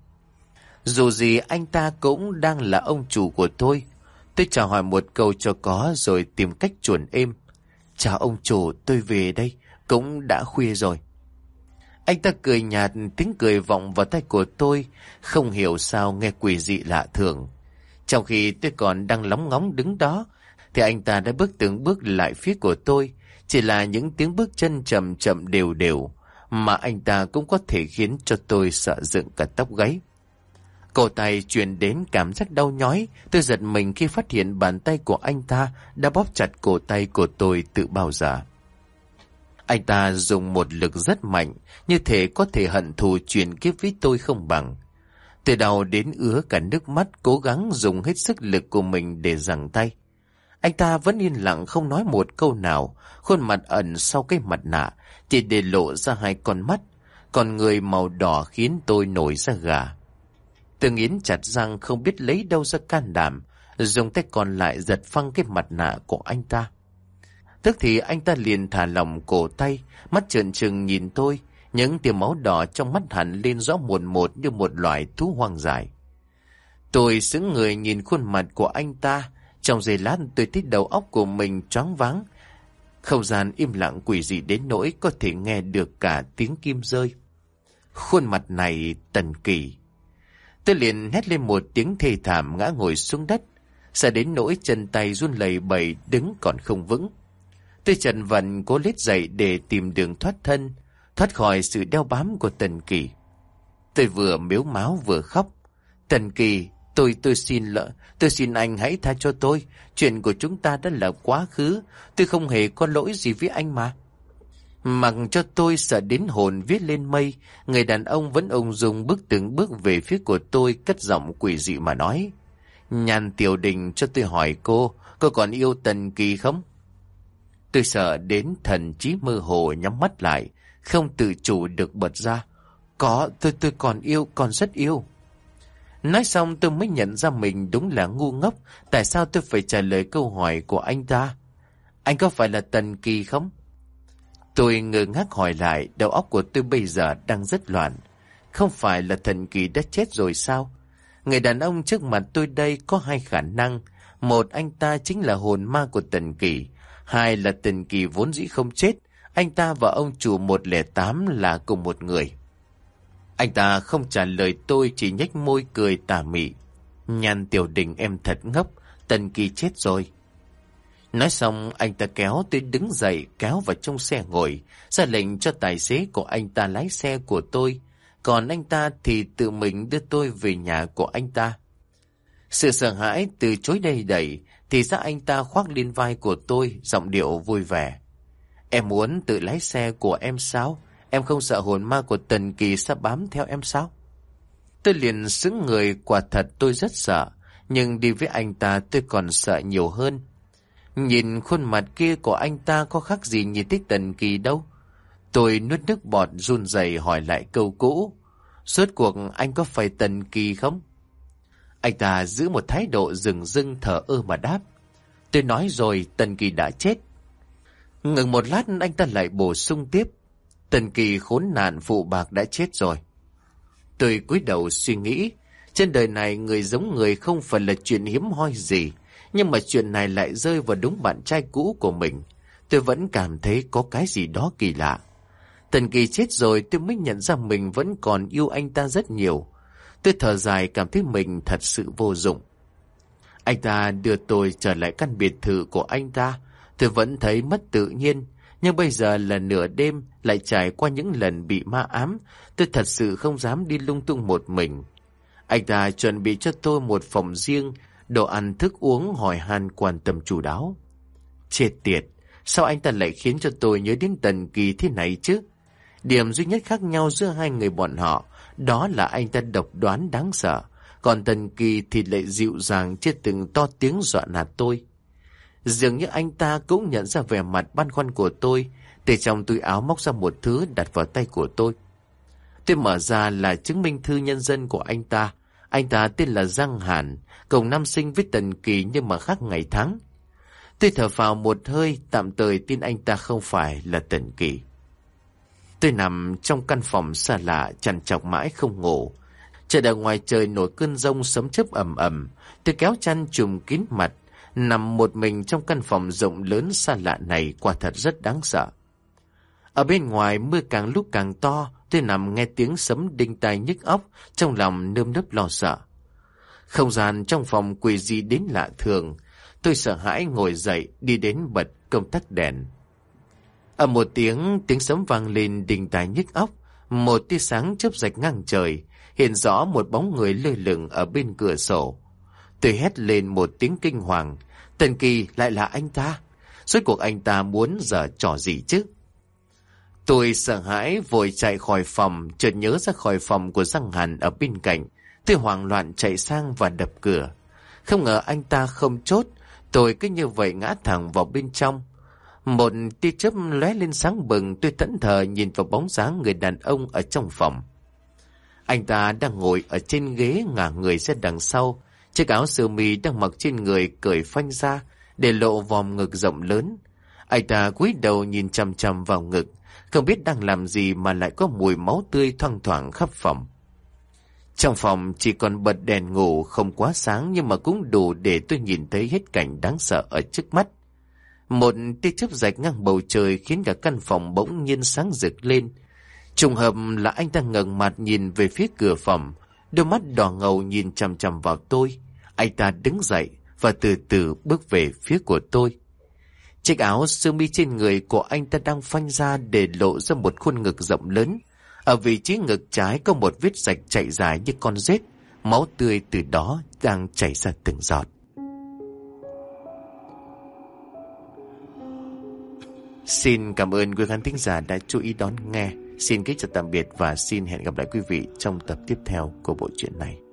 [SPEAKER 1] Dù gì anh ta cũng đang là ông chủ của tôi. Tôi chào hỏi một câu cho có rồi tìm cách chuồn êm. Chào ông chủ, tôi về đây, cũng đã khuya rồi. Anh ta cười nhạt, tiếng cười vọng vào tai của tôi, không hiểu sao nghe quỷ dị lạ thường. Trong khi tôi còn đang lóng ngóng đứng đó, thì anh ta đã bước từng bước lại phía của tôi. Chỉ là những tiếng bước chân chậm chậm đều đều, mà anh ta cũng có thể khiến cho tôi sợ dựng cả tóc gáy. Cổ tay truyền đến cảm giác đau nhói, tôi giật mình khi phát hiện bàn tay của anh ta đã bóp chặt cổ tay của tôi từ bao giờ. Anh ta dùng một lực rất mạnh, như thể có thể hận thù truyền kiếp với tôi không bằng. Tôi đau đến ứa cả nước mắt, cố gắng dùng hết sức lực của mình để giằng tay. Anh ta vẫn yên lặng không nói một câu nào, khuôn mặt ẩn sau cái mặt nạ, chỉ để lộ ra hai con mắt, còn người màu đỏ khiến tôi nổi da gà. Tôi nghiến chặt răng không biết lấy đâu ra can đảm, dùng tay còn lại giật phăng cái mặt nạ của anh ta. Tức thì anh ta liền thả lỏng cổ tay, mắt trợn trừng nhìn tôi, những tia máu đỏ trong mắt hẳn lên rõ một một như một loại thú hoang dại. Tôi sững người nhìn khuôn mặt của anh ta, trong giây lát tôi thấy đầu óc của mình choáng váng. Không gian im lặng quỷ dị đến nỗi có thể nghe được cả tiếng kim rơi. Khuôn mặt này Tần Kỳ. Tôi liền hét lên một tiếng thê thảm ngã ngồi xuống đất, sợ đến nỗi chân tay run lẩy bẩy đứng còn không vững. Tôi chần vật cố lết dậy để tìm đường thoát thân, thoát khỏi sự đeo bám của Tần Kỳ. Tôi vừa mếu máo vừa khóc. Tần Kỳ, tôi xin anh hãy tha cho tôi. Chuyện của chúng ta đã là quá khứ, tôi không hề có lỗi gì với anh mà. Mặc cho tôi sợ đến hồn viết lên mây, người đàn ông vẫn ung dung bước từng bước về phía của tôi, cất giọng quỷ dị mà nói: Nhan Tiểu Đình, cho tôi hỏi cô còn yêu Tần Kỳ không? Tôi sợ đến thần trí mơ hồ nhắm mắt lại, không tự chủ được bật ra: Có, tôi còn yêu, còn rất yêu. Nói xong tôi mới nhận ra mình đúng là ngu ngốc. Tại sao tôi phải trả lời câu hỏi của anh ta? Anh có phải là Tần Kỳ không? Tôi ngơ ngác hỏi lại, đầu óc của tôi bây giờ đang rất loạn. Không phải là Tần Kỳ đã chết rồi sao? Người đàn ông trước mặt tôi đây có hai khả năng. Một, anh ta chính là hồn ma của Tần Kỳ. Hai là Tần Kỳ vốn dĩ không chết. Anh ta và ông chủ 108 là cùng một người. Anh ta không trả lời tôi, chỉ nhếch môi cười tà mị. Nhan Tiểu Đình, em thật ngốc, Tần Kỳ chết rồi. Nói xong anh ta kéo tôi đứng dậy, kéo vào trong xe ngồi, ra lệnh cho tài xế của anh ta lái xe của tôi. Còn anh ta thì tự mình đưa tôi về nhà của anh ta. Sự sợ hãi từ chối đầy đẩy, thì ra anh ta khoác lên vai của tôi, giọng điệu vui vẻ. Em muốn tự lái xe của em sao? Em không sợ hồn ma của Tần Kỳ sắp bám theo em sao? Tôi liền sững người, quả thật tôi rất sợ, nhưng đi với anh ta tôi còn sợ nhiều hơn. Nhìn khuôn mặt kia của anh ta có khác gì nhìn thấy Tần Kỳ đâu. Tôi nuốt nước bọt run rẩy hỏi lại câu cũ. Rốt cuộc anh có phải Tần Kỳ không? Anh ta giữ một thái độ rừng rưng thờ ơ mà đáp. Tôi nói rồi, Tần Kỳ đã chết. Ngừng một lát anh ta lại bổ sung tiếp. Tần Kỳ khốn nạn phụ bạc đã chết rồi. Tôi cúi đầu suy nghĩ. Trên đời này người giống người không phải là chuyện hiếm hoi gì. Nhưng mà chuyện này lại rơi vào đúng bạn trai cũ của mình. Tôi vẫn cảm thấy có cái gì đó kỳ lạ. Tần Kỳ chết rồi tôi mới nhận ra mình vẫn còn yêu anh ta rất nhiều. Tôi thở dài cảm thấy mình thật sự vô dụng. Anh ta đưa tôi trở lại căn biệt thự của anh ta. Tôi vẫn thấy mất tự nhiên. Nhưng bây giờ là nửa đêm, lại trải qua những lần bị ma ám. Tôi thật sự không dám đi lung tung một mình. Anh ta chuẩn bị cho tôi một phòng riêng, đồ ăn thức uống hỏi han quan tâm chu đáo. Chết tiệt, sao anh ta lại khiến cho tôi nhớ đến Tần Kỳ thế này chứ? Điểm duy nhất khác nhau giữa hai người bọn họ, đó là anh ta độc đoán đáng sợ, còn Tần Kỳ thì lại dịu dàng chưa từng to tiếng dọa nạt tôi. Dường như anh ta cũng nhận ra vẻ mặt băn khoăn của tôi, từ trong túi áo móc ra một thứ đặt vào tay của tôi. Tôi mở ra là chứng minh thư nhân dân của anh ta. Anh ta tên là Giang Hàn, cùng năm sinh với Tần Kỳ nhưng mà khác ngày tháng. Tôi thở phào một hơi, tạm thời tin anh ta không phải là Tần Kỳ. Tôi nằm trong căn phòng xa lạ, trằn trọc mãi không ngủ. Trời ở ngoài trời nổi cơn giông sấm chớp ầm ầm. Tôi kéo chăn trùm kín mặt, nằm một mình trong căn phòng rộng lớn xa lạ này, quả thật rất đáng sợ. Ở bên ngoài mưa càng lúc càng to, tôi nằm nghe tiếng sấm đinh tai nhức óc, trong lòng nơm nớp lo sợ. Không gian trong phòng quỷ dị đến lạ thường. Tôi sợ hãi ngồi dậy, đi đến bật công tắc đèn. Ở một tiếng sấm vang lên đinh tai nhức óc, một tia sáng chớp rạch ngang trời, hiện rõ một bóng người lơ lửng ở bên cửa sổ. Tôi hét lên một tiếng kinh hoàng. Tần Kỳ lại là anh ta? Rốt cuộc anh ta muốn giở trò gì chứ? Tôi sợ hãi vội chạy khỏi phòng, chợt nhớ ra khỏi phòng của Giang Hàn ở bên cạnh. Tôi hoảng loạn chạy sang và đập cửa. Không ngờ anh ta không chốt, tôi cứ như vậy ngã thẳng vào bên trong. Một tia chớp lóe lên sáng bừng, tôi thẫn thờ nhìn vào bóng dáng người đàn ông ở trong phòng. Anh ta đang ngồi ở trên ghế ngả người ra đằng sau, chiếc áo sơ mi đang mặc trên người cởi phanh ra, để lộ vòm ngực rộng lớn. Anh ta cúi đầu nhìn chằm chằm vào ngực, không biết đang làm gì mà lại có mùi máu tươi thoang thoảng khắp phòng. Trong phòng chỉ còn bật đèn ngủ không quá sáng, nhưng mà cũng đủ để tôi nhìn thấy hết cảnh đáng sợ ở trước mắt. Một tia chớp rạch ngang bầu trời khiến cả căn phòng bỗng nhiên sáng rực lên. Trùng hợp là anh ta ngẩng mặt nhìn về phía cửa phòng, đôi mắt đỏ ngầu nhìn chằm chằm vào tôi. Anh ta đứng dậy và từ từ bước về phía của tôi. Chiếc áo sơ mi trên người của anh ta đang phanh ra để lộ ra một khuôn ngực rộng lớn. Ở vị trí ngực trái có một vết rạch chạy dài như con rết, máu tươi từ đó đang chảy ra từng giọt. Xin cảm ơn quý khán thính giả đã chú ý đón nghe. Xin kính chào tạm biệt và xin hẹn gặp lại quý vị trong tập tiếp theo của bộ truyện này.